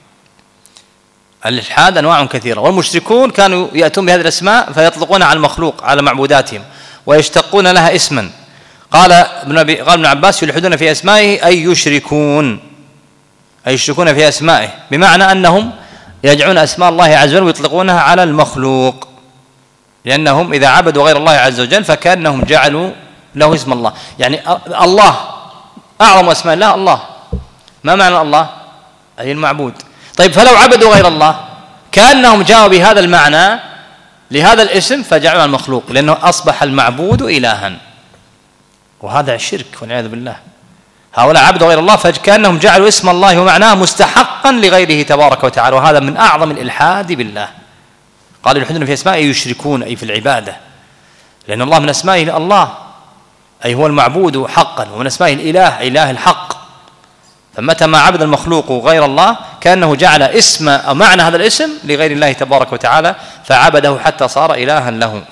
الإلحاد أنواع كثيرة. والمشركون كانوا يأتون بهذه الأسماء فيطلقونها على المخلوق على معبوداتهم ويشتقون لها اسما. قال ابن أبي قال ابن عباس يلحدون في أسمائه أي يشركون، أي يشركون في أسمائه، بمعنى أنهم يجعلون أسماء الله عز وجل ويطلقونها على المخلوق، لأنهم إذا عبدوا غير الله عز وجل فكأنهم جعلوا له اسم الله. يعني الله أعظم أسماء الله الله، ما معنى الله؟ أي المعبود. طيب فلو عبدوا غير الله كأنهم جاءوا بهذا المعنى لهذا الاسم فجعلوا المخلوق، لأنه أصبح المعبود إلها، وهذا الشرك والعياذ بالله. هؤلاء عبدوا غير الله فكأنهم جعلوا اسم الله ومعناه مستحقا لغيره تبارك وتعالى، وهذا من أعظم الإلحاد بالله. قال يلحدون في أسمائه يشركون أي في العبادة، لأن الله من أسمائه الله أي هو المعبود حقا، ومن أسمائه الإله أي إله الحق. فمتى ما عبد المخلوق غير الله كأنه جعل اسم أو معنى هذا الاسم لغير الله تبارك وتعالى فعبده حتى صار إلها له.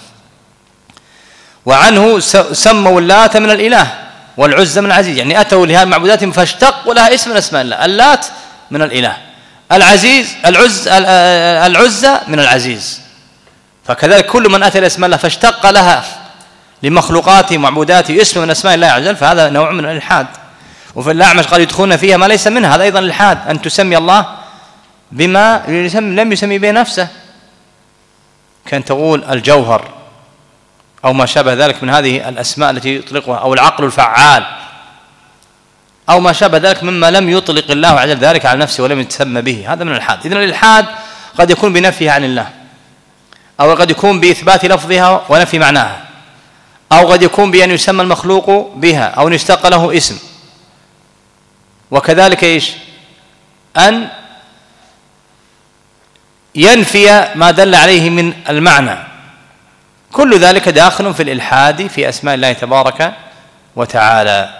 وعنه سموا اللات من الإله والعزى من العزيز، يعني أتوا لهذه المعبودات فاشتقوا لها اسم من أسماء الله. اللات من الإله، العزيز العز العزى من العزيز. فكذلك كل من أتى لاسم الله فاشتق لها لمخلوقاته ومعبوداته اسم من أسماء الله عز وجل فهذا نوع من الإلحاد. وفي الأعمش قال يدخلون فيها ما ليس منها، هذا أيضا الإلحاد، أن تسمي الله بما لم يسمي به نفسه، كان تقول الجوهر أو ما شابه ذلك من هذه الأسماء التي يطلقها، أو العقل الفعال أو ما شابه ذلك مما لم يطلق الله عز وجل ذلك على نفسه ولم يتسمى به، هذا من الإلحاد. إذن الإلحاد قد يكون بنفيها عن الله، أو قد يكون بإثبات لفظها ونفي معناها، أو قد يكون بأن يسمى المخلوق بها أو أن يشتق له اسم. وكذلك إيش؟ أن ينفي ما دل عليه من المعنى، كل ذلك داخل في الإلحاد في أسماء الله تبارك وتعالى.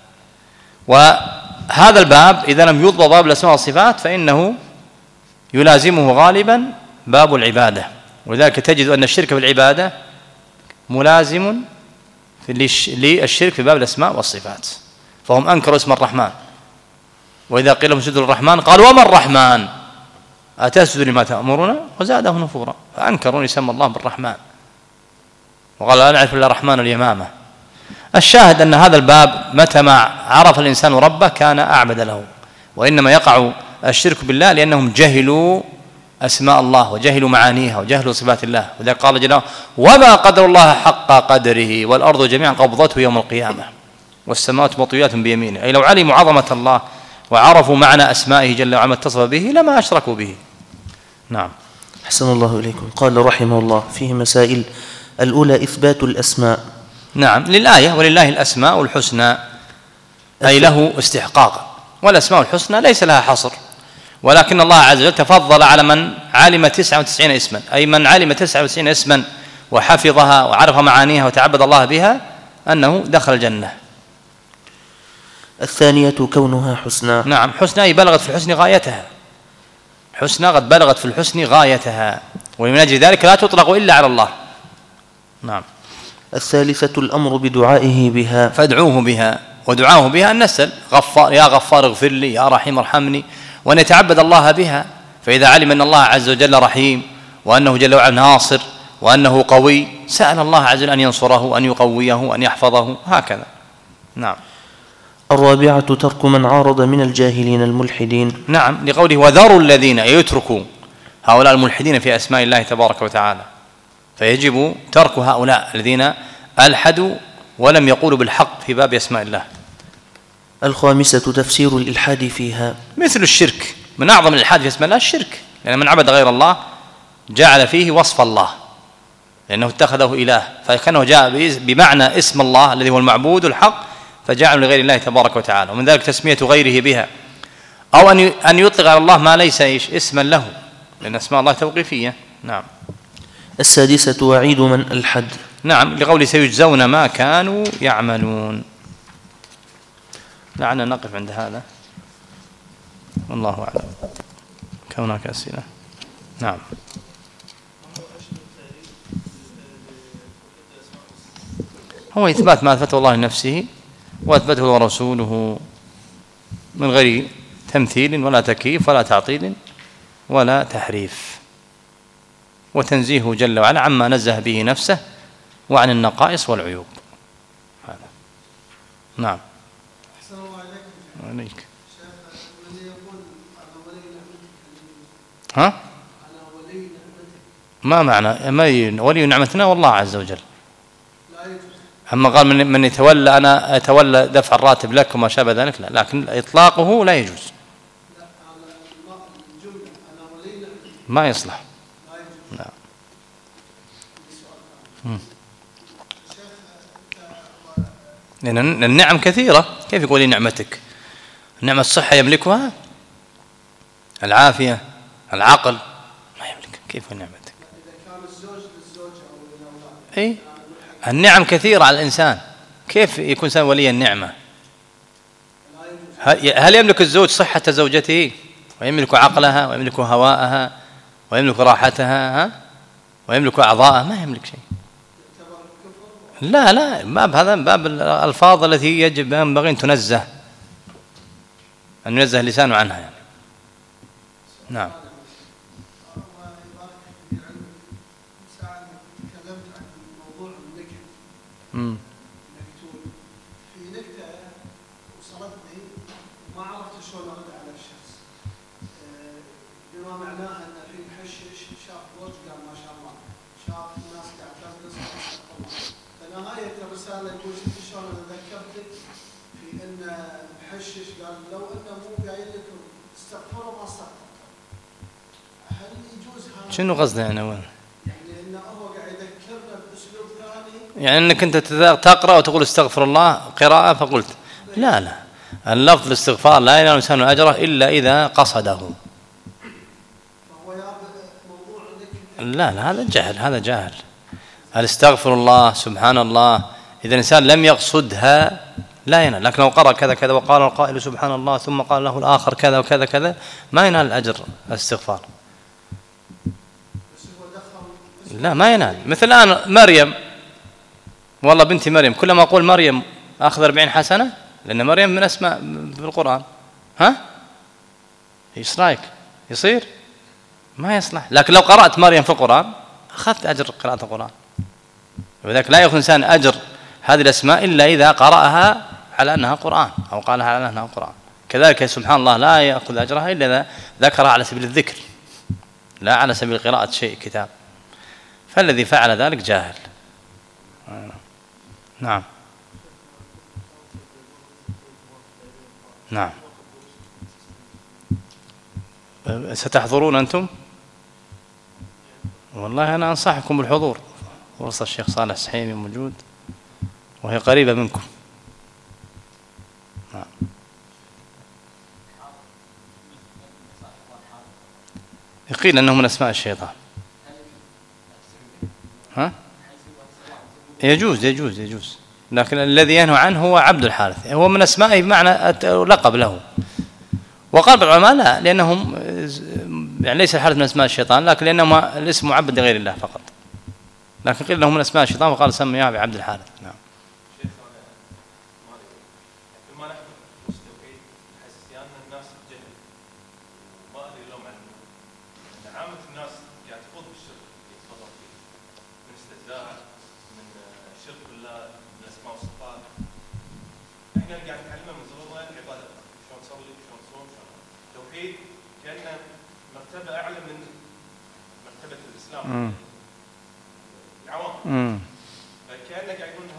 وهذا الباب إذا لم يضبط باب الأسماء والصفات فإنه يلازمه غالبا باب العبادة، ولذلك تجد أن الشرك في العبادة ملازم للشرك في باب الأسماء والصفات. فهم أنكروا اسم الرحمن، وإذا قيل لهم اسجدوا للرحمن قالوا وما الرحمن أتسجد لما تأمرنا وزادهم نفورا، فأنكروا يسمى الله بالرحمن وقال لا نعرف إلا الرحمن اليمامة. الشاهد أن هذا الباب متى ما عرف الإنسان ربه كان أعبد له، وإنما يقع الشرك بالله لأنهم جهلوا أسماء الله وجهلوا معانيها وجهلوا صفات الله. وذلك قال جل وعلا وما قدر الله حق قدره والأرض جميعا قبضته يوم القيامة والسماوات مطويات بيمينه، أي لو علموا عظمة الله وعرفوا معنى أسمائه جل وعلا اتصف به لما أشركوا به. نعم. أحسن الله إليكم. قال رحمه الله فيه مسائل. الأولى إثبات الأسماء. نعم، للآية ولله الأسماء الحسنى، أي له استحقاق، والأسماء الحسنى ليس لها حصر، ولكن الله عز وجل تفضل على من علم تسعة وتسعين اسما، أي من علم تسعة وتسعين اسما وحفظها وعرف معانيها وتعبد الله بها أنه دخل الجنة. الثانية كونها حسنى. نعم، حسنى أي بلغت في الحسن غايتها، حسنى قد بلغت في الحسن غايتها، ومن أجل ذلك لا تطلق إلا على الله. نعم. الثالثة الأمر بدعائه بها، فادعوه بها، ودعاه بها أن نسأل غفار يا غفار اغفر لي، يا رحيم ارحمني، وأن يتعبد الله بها. فإذا علم أن الله عز وجل رحيم وأنه جل وعلا ناصر وأنه قوي سأل الله عز وجل أن ينصره أن يقويه أن يحفظه، هكذا. نعم. الرابعة ترك من عارض من الجاهلين الملحدين. نعم، لقوله وذروا الذين يتركوا هؤلاء الملحدين في أسماء الله تبارك وتعالى، فيجب ترك هؤلاء الذين ألحدوا ولم يقولوا بالحق في باب أسماء الله. الخامسة تفسير الإلحاد فيها. مثل الشرك، من أعظم الإلحاد في اسم الله الشرك، لأن من عبد غير الله جعل فيه وصف الله لأنه اتخذه إله، فكانه جاء بمعنى اسم الله الذي هو المعبود الحق فجعله لغير الله تبارك وتعالى. ومن ذلك تسمية غيره بها، أو أن يطلق على الله ما ليس اسما له، لأن اسماء الله توقيفية. نعم. السادسة وعيد من ألحد. نعم، لقول سيجزون ما كانوا يعملون. لعلنا نقف عند هذا، والله أعلم. كونك أسئلة. نعم. هو إثبات ما أثبته الله لنفسه وأثبته رسوله من غير تمثيل ولا تكييف ولا تعطيل ولا تحريف، وتنزيهه جل وعلا عما نزه به نفسه وعن النقائص والعيوب. هذا. نعم. أحسن الله عليكم. عليك. من يقول أنا ولي نعمتك. ها؟ أنا ولي نعمتك. ما معنى ما ولي نعمتنا والله عز وجل. لا يجوز. أما قال من من يتولى أنا أتولى دفع الراتب لك وما شابه ذلك، لا، لكن إطلاقه لا يجوز. لا، على الجملة أنا ولي نعمتك. ما يصلح. لا يجوز. نعم. لأن النعم كثيرة، كيف يقول لي نعمتك؟ النعمة الصحة يملكها، العافية، العقل ما يملك، كيف نعمتك؟ إذا كان الزوج للزوجة أو للأولاد. أي النعم كثيرة على الإنسان، كيف يكون إنسان ولي النعمة؟ هل يملك الزوج صحة زوجته ويملك عقلها ويملك هواءها ويملك راحتها ها؟ ويملك أعضاءها؟ ما يملك شيء. لا لا، باب هذا باب الألفاظ التي يجب ينبغي أن تنزه، أن ينزه لسانه عنها يعني. نعم. امم في نكتة وصلتني وما عرفت شلون أرد على الشخص، بما معناه أن في محشش شاف زوج قال ما شاء الله، شاف الناس قاعد ترقص فنهاية الرسالة يقول شفت شلون أنا ذكرتك في أن المحشش قال لو أنه مو قايل لكم استغفروا ما استغفر. هل يجوز هذا؟ شنو قصده يعني أول؟ يعني أنه هو قاعد يذكرنا بأسلوب ثاني. يعني أنك أنت تقرأ وتقول استغفر الله قراءة فقلت لا لا، اللفظ الاستغفار لا ينال الإنسان أجره إلا إذا قصده. فهو يا موضوع لا لا، هذا جهل، هذا جهل. الاستغفر الله سبحان الله إذا الإنسان لم يقصدها لا ينال، لكن لو قرأ كذا كذا وقال القائل سبحان الله ثم قال له الآخر كذا وكذا كذا ما ينال الأجر الاستغفار. لا ما ينال. مثل الآن مريم، والله بنتي مريم كلما أقول مريم أخذ أربعين حسنة، لأن مريم من أسماء في القرآن. ها؟ إيش رأيك؟ يصير؟ ما يصلح. لكن لو قرأت مريم في القرآن أخذت أجر قراءة القرآن. وذلك لا يأخذ إنسان أجر هذه الأسماء إلا إذا قرأها على أنها قرآن أو قالها على أنها قرآن. كذلك سبحان الله لا يأخذ أجرها إلا إذا ذكرها على سبيل الذكر لا على سبيل قراءة شيء كتاب. فالذي فعل ذلك جاهل. نعم. نعم. ستحضرون أنتم؟ والله أنا أنصحكم بالحضور، فرصة الشيخ صالح السحيمي موجود وهي قريبة منكم. نعم. قيل أنه من أسماء الشيطان. ها؟ يجوز يجوز يجوز، لكن الذي ينهى عنه هو عبد الحارث، هو من أسمائه بمعنى لقب له. وقال بعض العلماء لا، لأنهم يعني ليس الحارث من أسماء الشيطان، لكن لأنه الاسم معبد لغير الله فقط، لكن قيل له من أسماء الشيطان وقال سميه بعبد الحارث. نعم. العوام. فكأنك قاعد يقول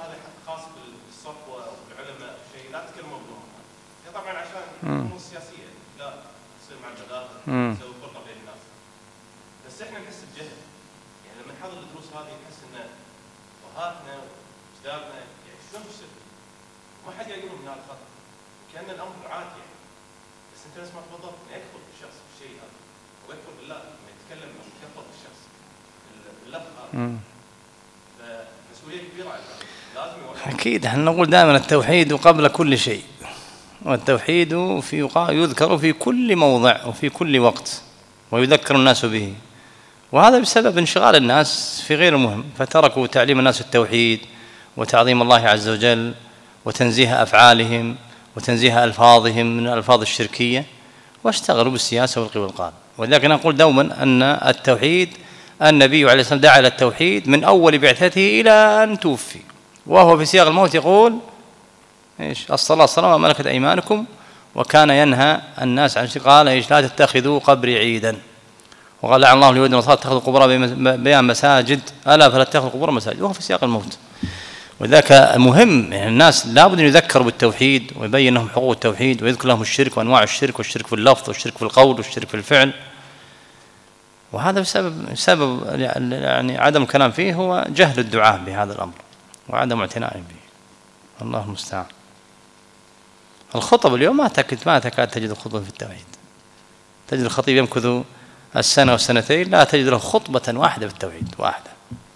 يسوي فرقه بين الناس. بس احنا نحس بجهل، يعني لما نحضر الدروس هذه نحس ان امهاتنا واجدادنا يعني شلون بالشرك؟ ما حد يقولهم من هذا الخطا، كان الامر عادي يعني. بس انت نفس ما تفضلت انه يكفر بالشخص بالشيء هذا، ويكفر بالله لما يتكلم او يكفر بالشخص باللفظ هذا. فمسؤوليه كبيره على لازم يوضح. أكيد احنا نقول دائما التوحيد قبل كل شيء، والتوحيد في يذكر في كل موضع وفي كل وقت ويذكر الناس به، وهذا بسبب انشغال الناس في غير المهم، فتركوا تعليم الناس التوحيد وتعظيم الله عز وجل وتنزيه أفعالهم وتنزيه ألفاظهم من الألفاظ الشركية، واشتغلوا بالسياسة والقي والقال. ولذلك نقول دوما أن التوحيد النبي عليه الصلاة والسلام دعا إلى التوحيد من أول بعثته إلى أن توفي، وهو في سياق الموت يقول إيش؟ الصلاة الصلاة وما ملكت أيمانكم، وكان ينهى الناس عن شيء، قال إيش؟ لا تتخذوا قبري عيدا، وقال لعن الله اليهود والنصارى اتخذوا قبور بيان مساجد، ألا فلا تتخذوا قبور مساجد، وهو في سياق الموت. وذاك مهم، يعني الناس لابد أن يذكروا بالتوحيد ويبين لهم حقوق التوحيد ويذكر لهم الشرك وأنواع الشرك، والشرك في اللفظ والشرك في القول والشرك في الفعل. وهذا بسبب سبب يعني عدم الكلام فيه هو جهل الدعاة بهذا الأمر وعدم اعتنائهم به. الله المستعان. الخطب اليوم ما تكاد ما تكاد تجد خطبة في التوحيد، تجد الخطيب يمكث السنة والسنتين لا تجد له خطبة واحدة في التوحيد، واحدة.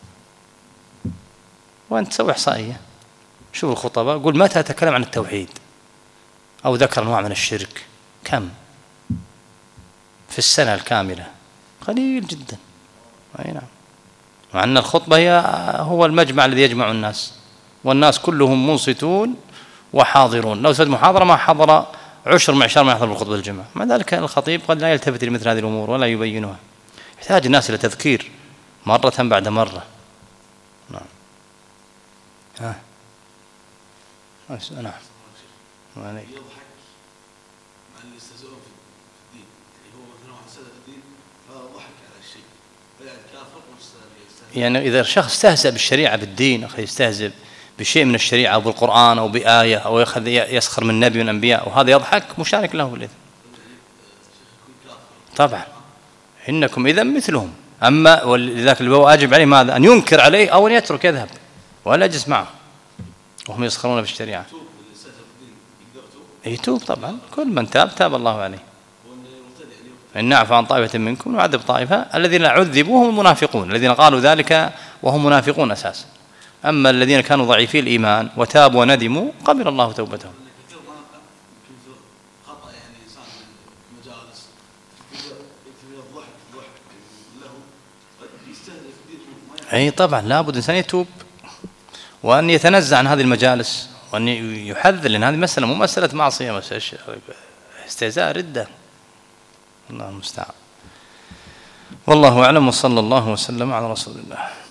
وأنت تسوي إحصائية، شوف الخطباء، قول متى تكلم عن التوحيد أو ذكر أنواع من الشرك، كم في السنة الكاملة؟ قليل جدا. أي نعم. مع أن الخطبة هي هو المجمع الذي يجمع الناس، والناس كلهم منصتون وحاضرون. لو سد محاضرة ما حضر عشر معشار ما يحضر بالخطبة الجمعة. مع ذلك الخطيب قد لا يلتفت لمثل هذه الأمور ولا يبينها، يحتاج الناس إلى تذكير مرة بعد مرة. نعم. ها. نعم. يضحك مع اللي يستهزئون في الدين، يعني هو مثلا واحد استهزأ في الدين فضحك على الشيء فيعني كافر ويستهزئ. يعني إذا شخص استهزأ بالشريعة بالدين، أخي يستهزئ بشيء من الشريعة أو بالقرآن أو بآية أو يأخذ يسخر من نبي من الأنبياء وهذا يضحك، مشارك له بالإثم. طبعا إنكم إذا مثلهم. أما ولذلك الواجب عليه ماذا؟ أن ينكر عليه أو أن يترك يذهب ولا يجلس معه وهم يسخرون بالشريعة. يتوب طبعا، كل من تاب تاب الله عليه. إن نعفو عن طائفة منكم نعذب طائفة. الذين عذبوا هم المنافقون الذين قالوا ذلك وهم منافقون أساسا. أما الذين كانوا ضعيفي الإيمان وتابوا وندموا قبل الله توبتهم. أي طبعا لابد الإنسان يتوب وأن يتنزع عن هذه المجالس وأن يحذر، لأن هذه مسألة مو مسألة معصية، مسألة استهزاء ردة. الله المستعان. والله أعلم، وصلى الله وسلم على رسول الله.